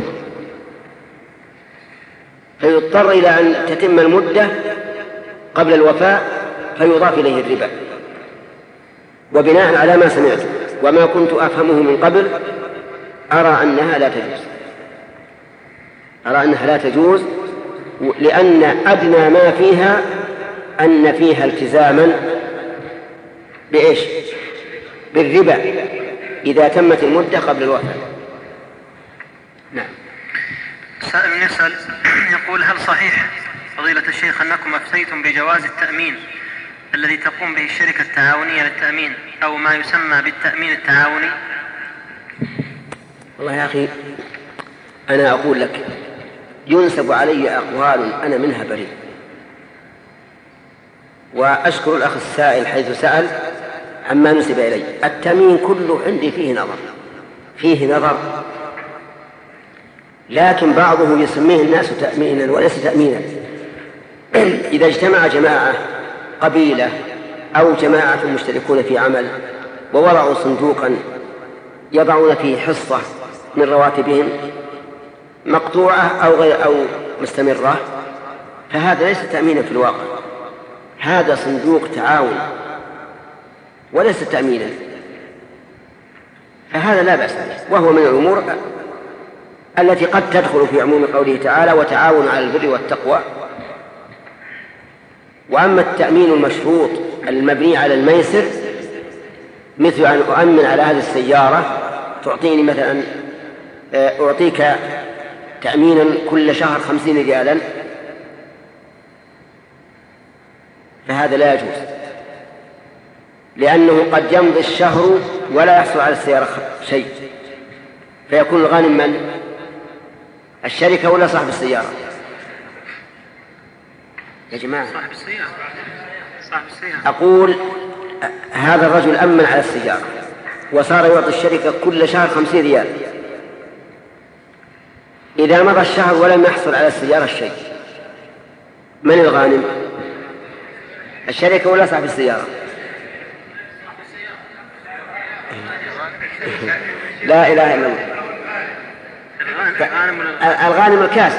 فيضطر إلى أن تتم المدة قبل الوفاء فيضاف إليه الربا. وبناء على ما سمعت وما كنت أفهمه من قبل أرى أنها لا تجوز، أرى أنها لا تجوز لأن أدنى ما فيها أن فيها التزاما بإيش؟ بالربا إذا تمت المدة قبل الوفاة. نعم. سائل يسأل يقول هل صحيح فضيلة الشيخ أنكم أفتيتم بجواز التأمين الذي تقوم به الشركة التعاونية للتأمين أو ما يسمى بالتأمين التعاوني؟ والله يا أخي أنا أقول لك ينسب علي أقوال أنا منها بريء، وأشكر الأخ السائل حيث سأل عما نسب إلي. التأمين كله عندي فيه نظر فيه نظر لكن بعضه يسميه الناس تأمينا وليس تأمينا. إذا اجتمع جماعة قبيلة أو جماعة مشتركون في عمل ووضعوا صندوقا يضعون فيه حصة من رواتبهم مقطوعة أو غير أو مستمرة، فهذا ليس تأمينا في الواقع، هذا صندوق تعاون وليس تأمينا، فهذا لا بأس به، وهو من الأمور التي قد تدخل في عموم قوله تعالى وتعاونوا على البر والتقوى. وأما التأمين المشروط المبني على الميسر مثل أن أؤمن على هذه السيارة تعطيني مثلا أعطيك تأمينا كل شهر خمسين ريالا، فهذا لا يجوز، لأنه قد يمضي الشهر ولا يحصل على السيارة شيء، فيكون الغانم من؟ الشركة ولا صاحب السيارة؟ يا جماعة صاحب السيارة. صاحب السيارة. أقول هذا الرجل أمن على السيارة وصار يعطي الشركة كل شهر خمسين ريال، إذا مضى الشهر ولم يحصل على السيارة شيء، من الغانم؟ الشركة ولا صاحب السيارة؟ لا إله إلا الله. الغانم الكاسب،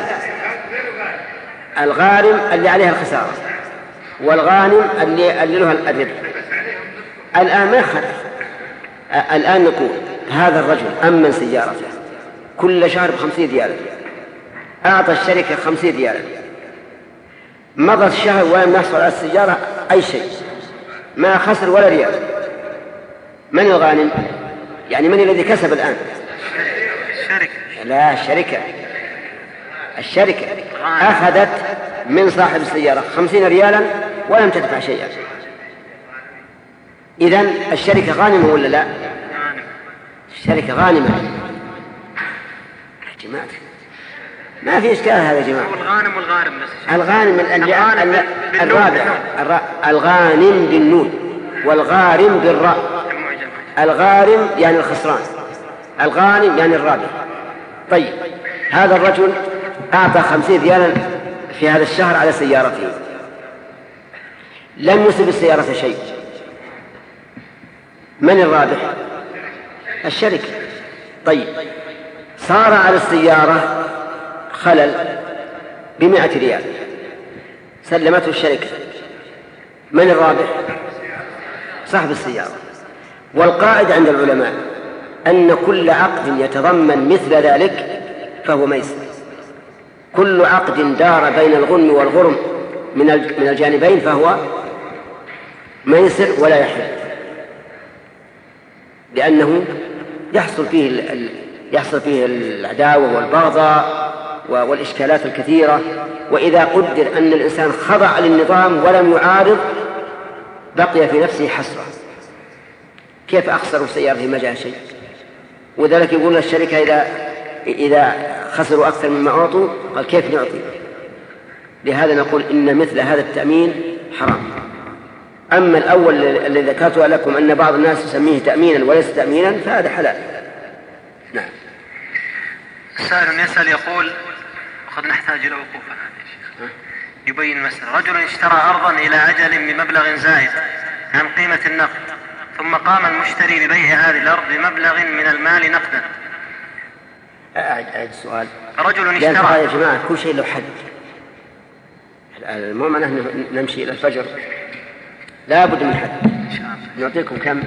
الغارم اللي عليها الخسارة، والغانم اللي, اللي له الربح. الآن ما يخالف، الآن نقول هذا الرجل أمن سيارته كل شهر بخمسين ريال، أعطى الشركة خمسين ريال، مضى الشهر ولم يحصل على السيارة أي شيء، ما خسر ولا ريال، من الغانم؟ يعني من الذي كسب الآن؟ الشركة. لا، الشركة الشركة أخذت من صاحب السيارة خمسين ريالا ولم تدفع شيئا. إذن الشركة غانمة ولا لا؟ الشركة غانمة يا جماعة، ما في إشكال هذا يا جماعة. الغانم والغارم بس. الغانم الرابع، الغانم بالنون والغارم بالراء. الغارم يعني الخسران، الغانم يعني الرابح. طيب، هذا الرجل أعطى خمسين ريالا في هذا الشهر على سيارته، لم يصب السيارة شيء، من الرابح؟ الشركة. طيب، صار على السيارة خلل بمئة ريال، سلمته الشركة، من الرابح؟ صاحب السيارة. والقاعدة عند العلماء أن كل عقد يتضمن مثل ذلك فهو ميسر. كل عقد دار بين الغنم والغرم من الجانبين فهو ميسر ولا يحل، لأنه يحصل فيه يحصل فيه العداوة والبغضاء والإشكالات الكثيرة. وإذا قدر أن الإنسان خضع للنظام ولم يعارض بقي في نفسه حسرة، كيف أخسروا سيارته ما جاء شيء؟ وذلك يقول الشركة إذا إذا خسروا أكثر مما أعطوا قال كيف نعطي؟ لهذا نقول إن مثل هذا التأمين حرام. أما الأول الذي ذكرته لكم أن بعض الناس يسميه تأمينا وليس تأمينا فهذا حلال. نعم. سائل يسأل يقول، وقد نحتاج إلى وقوف هذا الشيخ، يبين مسألة. رجل اشترى أرضا إلى أجل بمبلغ زائد عن قيمة النقد، ثم قام المشتري ببيع هذه الأرض بمبلغ من المال نقدا. أعد أعد السؤال. رجل اشترى. يا جماعة كل شيء له حد، المهم نحن نمشي إلى الفجر لا بد من حد. إن شاء الله. نعطيكم كم؟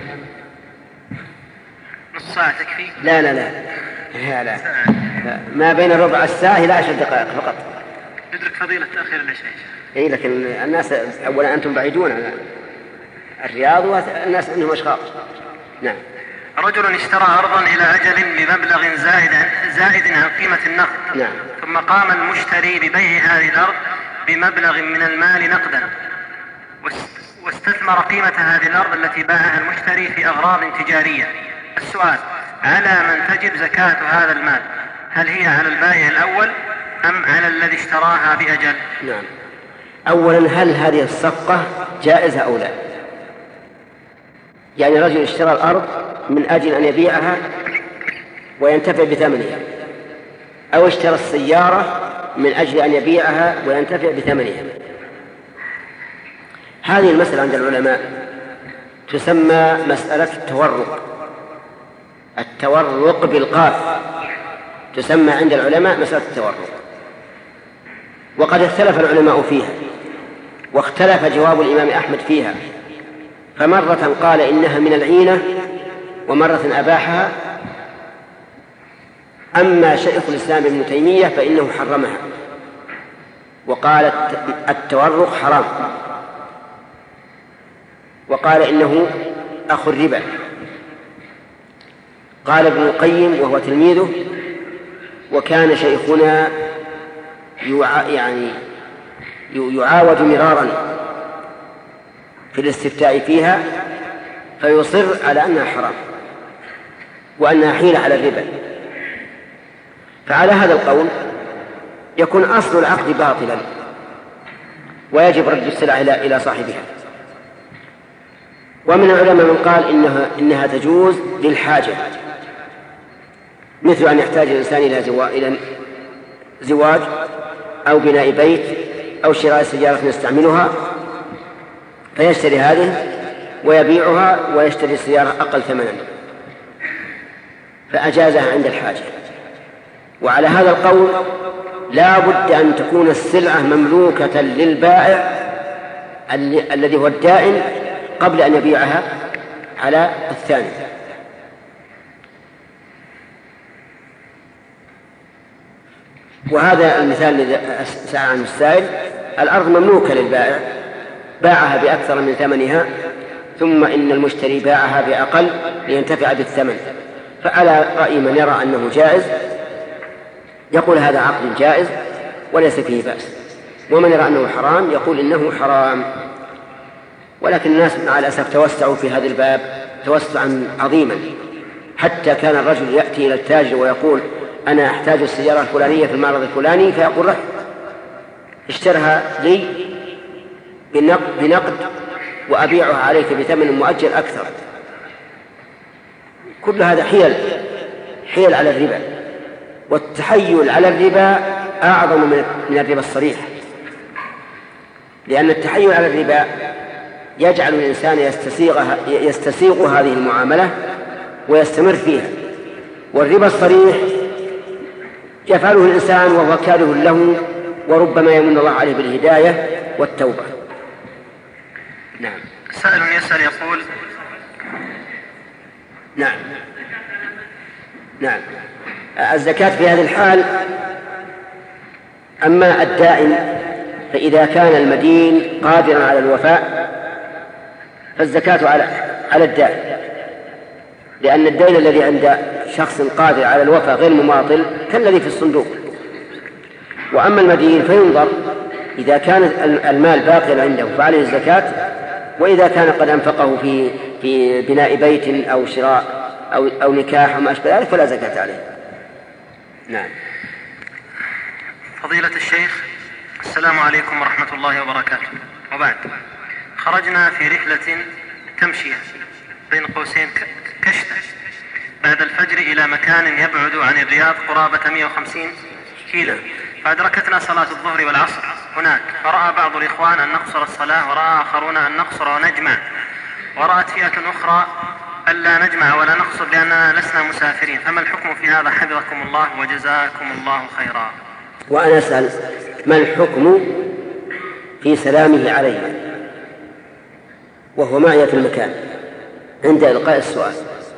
نص ساعة تكفي؟ لا لا لا لا, لا. لا. ما بين ربع الساعة إلى عشر دقائق فقط. ندرك فضيلة تأخير العشاء. إيه، لكن الناس أولا أنتم بعيدون عن الرياض والناس عندهم أشخاص. نعم. رجل اشترى أرضا إلى أجل بمبلغ زائد زائد عن قيمة النقد. نعم. ثم قام المشتري ببيع هذه الأرض بمبلغ من المال نقدا، واستثمر قيمة هذه الأرض التي باعها المشتري في أغراض تجارية. السؤال: على من تجب زكاة هذا المال؟ هل هي على البائع الأول أم على الذي اشتراها بأجل؟ نعم. أولا، هل هذه الصفقة جائزة أو لا؟ يعني رجل اشترى الأرض من أجل أن يبيعها وينتفع بثمنها، أو اشترى السيارة من أجل أن يبيعها وينتفع بثمنها. هذه المسألة عند العلماء تسمى مسألة التورق. التورق بالقاف تسمى عند العلماء مسألة التورق. وقد اختلف العلماء فيها، واختلف جواب الإمام أحمد فيها، فمرة قال إنها من العينة ومرة أباحها. أما شيخ الإسلام ابن تيمية فإنه حرمها وقال التورق حرام، وقال إنه أخو الربا. قال ابن القيم وهو تلميذه: وكان شيخنا يع... يعني يعاود مرارا في الاستفتاء فيها فيصر على أنها حرام وأنها حيلة على الربا. فعلى هذا القول يكون أصل العقد باطلا ويجب رد السلع إلى صاحبها. ومن العلماء من قال إنها, إنها تجوز للحاجة، مثل أن يحتاج الإنسان إلى زواج أو بناء بيت أو شراء سيارة يستعملها فيشتري هذه ويبيعها ويشتري السيارة أقل ثمنا، فأجازها عند الحاجة. وعلى هذا القول لا بد أن تكون السلعة مملوكة للبائع الذي هو الدائن قبل أن يبيعها على الثاني. وهذا المثال الذي سأل عنه السائل الأرض مملوكة للبائع، باعها بأكثر من ثمنها، ثم إن المشتري باعها بأقل لينتفع بالثمن، فعلى رأي من يرى أنه جائز يقول هذا عقد جائز وليس فيه بأس، ومن يرى أنه حرام يقول إنه حرام. ولكن الناس مع الأسف توسعوا في هذا الباب توسعا عظيما، حتى كان الرجل يأتي إلى التاجر ويقول أنا أحتاج السيارة الفلانية في المعرض الفلاني، فيقول له اشترها لي بنقد وأبيعها عليك بثمن مؤجل أكثر. كل هذا حيل حيل على الربا، والتحيل على الربا أعظم من الربا الصريح، لأن التحيل على الربا يجعل الإنسان يستسيغ, يستسيغ هذه المعاملة ويستمر فيها، والربا الصريح يفعله الإنسان وهو كاره له، وربما يمن الله عليه بالهداية والتوبة. نعم. سائل يسأل يقول نعم نعم الزكاة في هذه الحال، أما الدائن فإذا كان المدين قادرا على الوفاء فالزكاة على على الدائن، لأن الدين الذي عند شخص قادر على الوفاء غير مماطل كالذي في الصندوق. وأما المدين فينظر إذا كان المال باقيا عنده فعليه الزكاة، وإذا كان قد أنفقه في في بناء بيت أو شراء أو أو نكاح وما أشبه ذلك فلا زكاة عليه. نعم. فضيلة الشيخ، السلام عليكم ورحمة الله وبركاته. وبعد، خرجنا في رحلة تمشية بين قوسين كشتة بعد الفجر إلى مكان يبعد عن الرياض قرابة مئة وخمسين كيلو، فأدركتنا صلاة الظهر والعصر هناك، فرأى بعض الإخوان أن نقصر الصلاة، ورأى آخرون أن نقصر ونجمع، ورأت فئة أخرى ألا نجمع ولا نقصر لأننا لسنا مسافرين، فما الحكم في هذا حفظكم الله وجزاكم الله خيرا؟ وأنا أسأل ما الحكم في سلامه علينا وهو معي في المكان عند إلقاء السؤال؟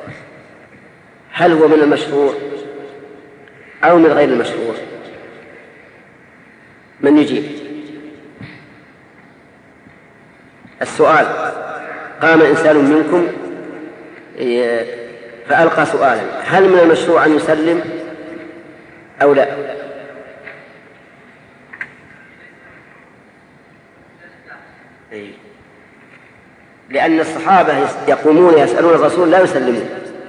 هل هو من المشروع أو من غير المشروع؟ من يجيب؟ السؤال: قام إنسان منكم فألقى سؤالا، هل من المشروع أن يسلم أو لا؟ لأن الصحابة يقومون يسألون الرسول لا يسلمون،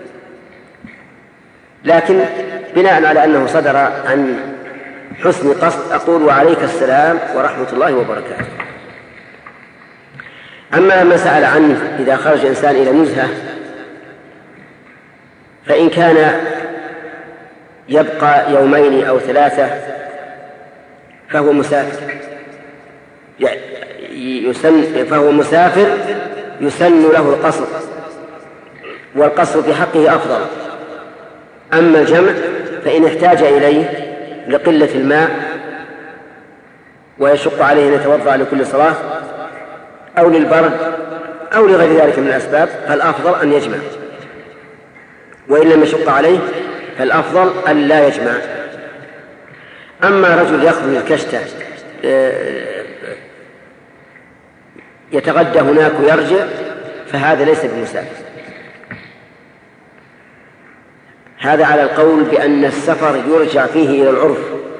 لكن بناء على أنه صدر عن حسن قصد أقول وعليك السلام ورحمة الله وبركاته. أما ما سأل عنه إذا خرج إنسان إلى نزهة، فإن كان يبقى يومين أو ثلاثة فهو مسافر يسن فهو مسافر يسن له القصر، والقصر في حقه أفضل. أما الجمع فإن احتاج إليه لقلة الماء ويشق عليه أن يتوضأ لكل صلاة أو للبرد أو لغير ذلك من الأسباب فالأفضل أن يجمع، وإن لم يشق عليه فالأفضل أن لا يجمع. أما رجل يخرج الكشتة يتغدى هناك ويرجع فهذا ليس بمسافر، هذا على القول بأن السفر يرجع فيه إلى العرف.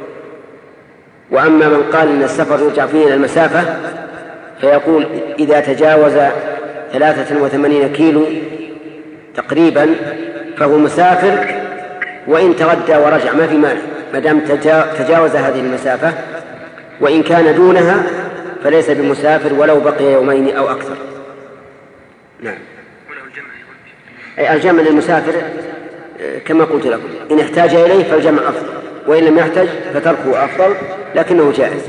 وأما من قال أن السفر يرجع فيه إلى المسافة فيقول إذا تجاوز ثلاثة وثمانين كيلو تقريبا فهو مسافر، وإن تغدى ورجع ما في مانع ما دام تجاوز هذه المسافة، وإن كان دونها فليس بمسافر ولو بقي يومين أو أكثر. نعم. أي الجمع للمسافر كما قلت لكم، إن احتاج إليه فالجمع أفضل، وإن لم يحتاج فتركه أفضل لكنه جائز.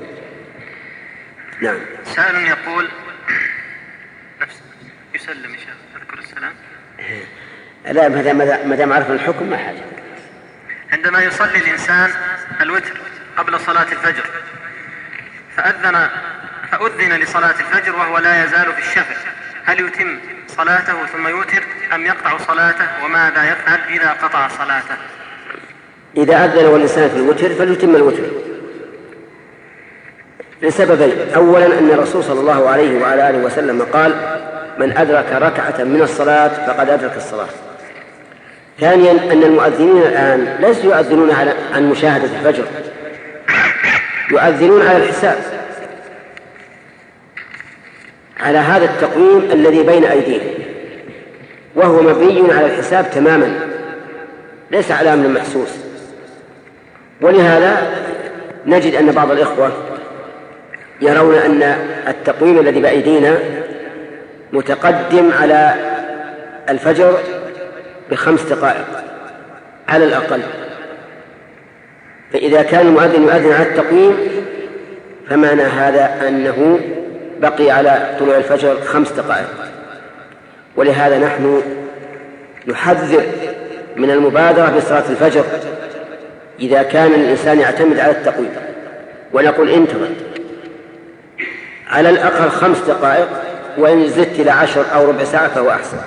نعم. سائل يقول نفس يسلم يا شيخ تذكر السلام؟ لا، ما دام عرف الحكم ما حاجة. عندما يصلي الإنسان الوتر قبل صلاة الفجر فأذن فأذن لصلاة الفجر وهو لا يزال في الشفع، هل يتم صلاته ثم يوتر أم يقطع صلاته؟ وماذا يفعل إذا قطع صلاته؟ إذا أذن والإنسان في الوتر فليتم الوتر، لسببين: أولا أن الرسول صلى الله عليه وعلى آله وسلم قال: من أدرك ركعة من الصلاة فقد أدرك الصلاة. ثانيا أن المؤذنين الآن ليسوا يؤذنون عن مشاهدة الفجر، يؤذنون على الحساب، على هذا التقويم الذي بين أيديهم، وهو مبني على الحساب تماما، ليس على أمر محسوس. ولهذا نجد أن بعض الإخوة يرون أن التقويم الذي بأيدينا متقدم على الفجر بخمس دقائق على الأقل، فإذا كان المؤذن يؤذن على التقويم فمعنى هذا أنه بقي على طلوع الفجر خمس دقائق. ولهذا نحن نحذر من المبادرة بصلاة الفجر إذا كان الإنسان يعتمد على التقويم، ونقول انتظر على الأقل خمس دقائق، وإن زدت إلى عشر أو ربع ساعة فهو أحسن.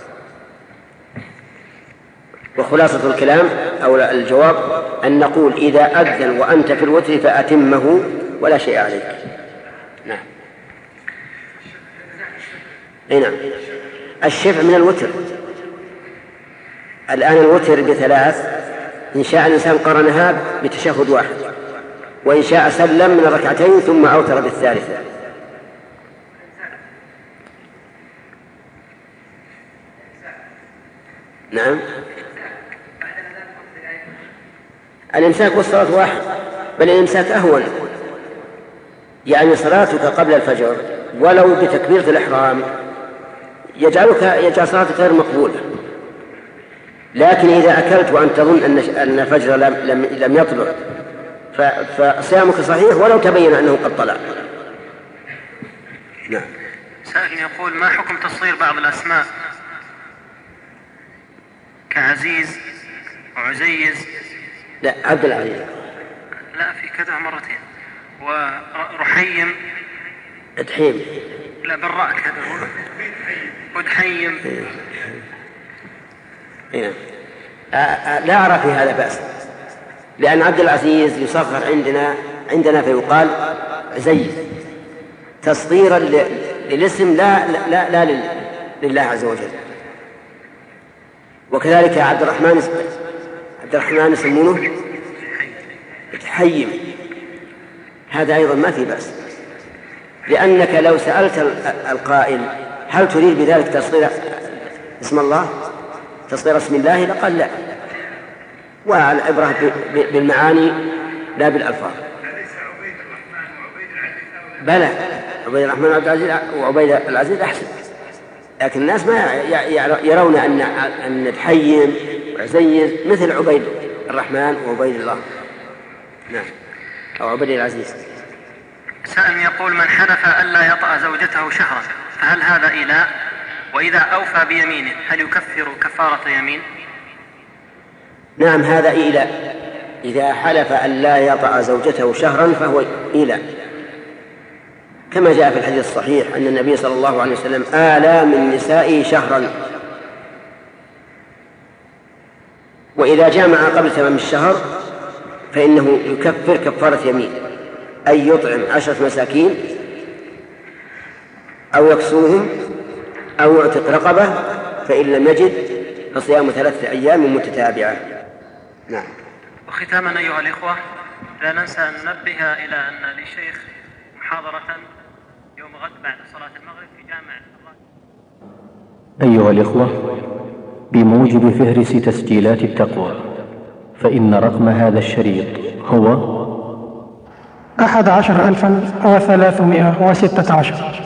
وخلاصة الكلام أو الجواب أن نقول: إذا أذن وأنت في الوتر فأتمه ولا شيء عليك. نعم. أي نعم. الشفع من الوتر. الآن الوتر بثلاث، إن شاء الإنسان قرنها بتشهد واحد، وإن شاء سلم من الركعتين ثم أوتر بالثالثة. نعم. الإمساك والصلاة واحد، بل الإمساك أهون، يعني صلاتك قبل الفجر ولو بتكبيرة الإحرام يجعلك يجعل صلاتك غير مقبولة. لكن إذا أكلت وأنت تظن أن الفجر لم, لم, لم يطلع فصيامك صحيح ولو تبين أنه قد طلع. نعم. سائل يقول: ما حكم تصغير بعض الأسماء كعزيز وعزيز؟ لا، عبد العزيز. لا، في كذا مرتين. ورحيم. ادحيم. لا، بالراء كذا. ودحيم. هنا. لا أرى في هذا بأس، لأن عبد العزيز يصغر عندنا عندنا فيقال عزيز تصغيرا للاسم، لا لا لا, لا لله عز وجل. وكذلك عبد الرحمن عبد الرحمن يسمونه تحيم، هذا أيضا ما في بأس، لأنك لو سألت القائل: هل تريد بذلك تصغير اسم الله، تصغير اسم الله؟ لقال لا، والعبرة بالمعاني لا بالألفاظ. بلى، عبيد الرحمن وعبد العزيز وعبيد العزيز أحسن، لكن الناس ما يرون أن أن تحيم وعزيز مثل عبيد الرحمن وعبيد الله. نعم، أو عبيد العزيز. سائل يقول: من حلف ألا يطأ زوجته شهرا فهل هذا إيلاء؟ وإذا أوفى بيمينه هل يكفر كفارة يمين؟ نعم، هذا إيلاء. إذا حلف ألا يطأ زوجته شهرا فهو إيلاء، كما جاء في الحديث الصحيح أن النبي صلى الله عليه وسلم آلى من نسائه شهرا. وإذا جامع قبل تمام الشهر فإنه يكفر كفارة يمين، أي يطعم عشرة مساكين أو يكسوهم أو يعتق رقبة، فإن لم يجد فصيام ثلاثة أيام متتابعة. نعم. وختاما أيها الإخوة، لا ننسى أن ننبه إلى أن للشيخ محاضرة يوم غد بعد صلاة المغرب في جامع أيها الإخوة، بموجب فهرس تسجيلات التقوى، فإن رقم هذا الشريط هو أحد عشر ألفا وثلاثمائة وستة عشر.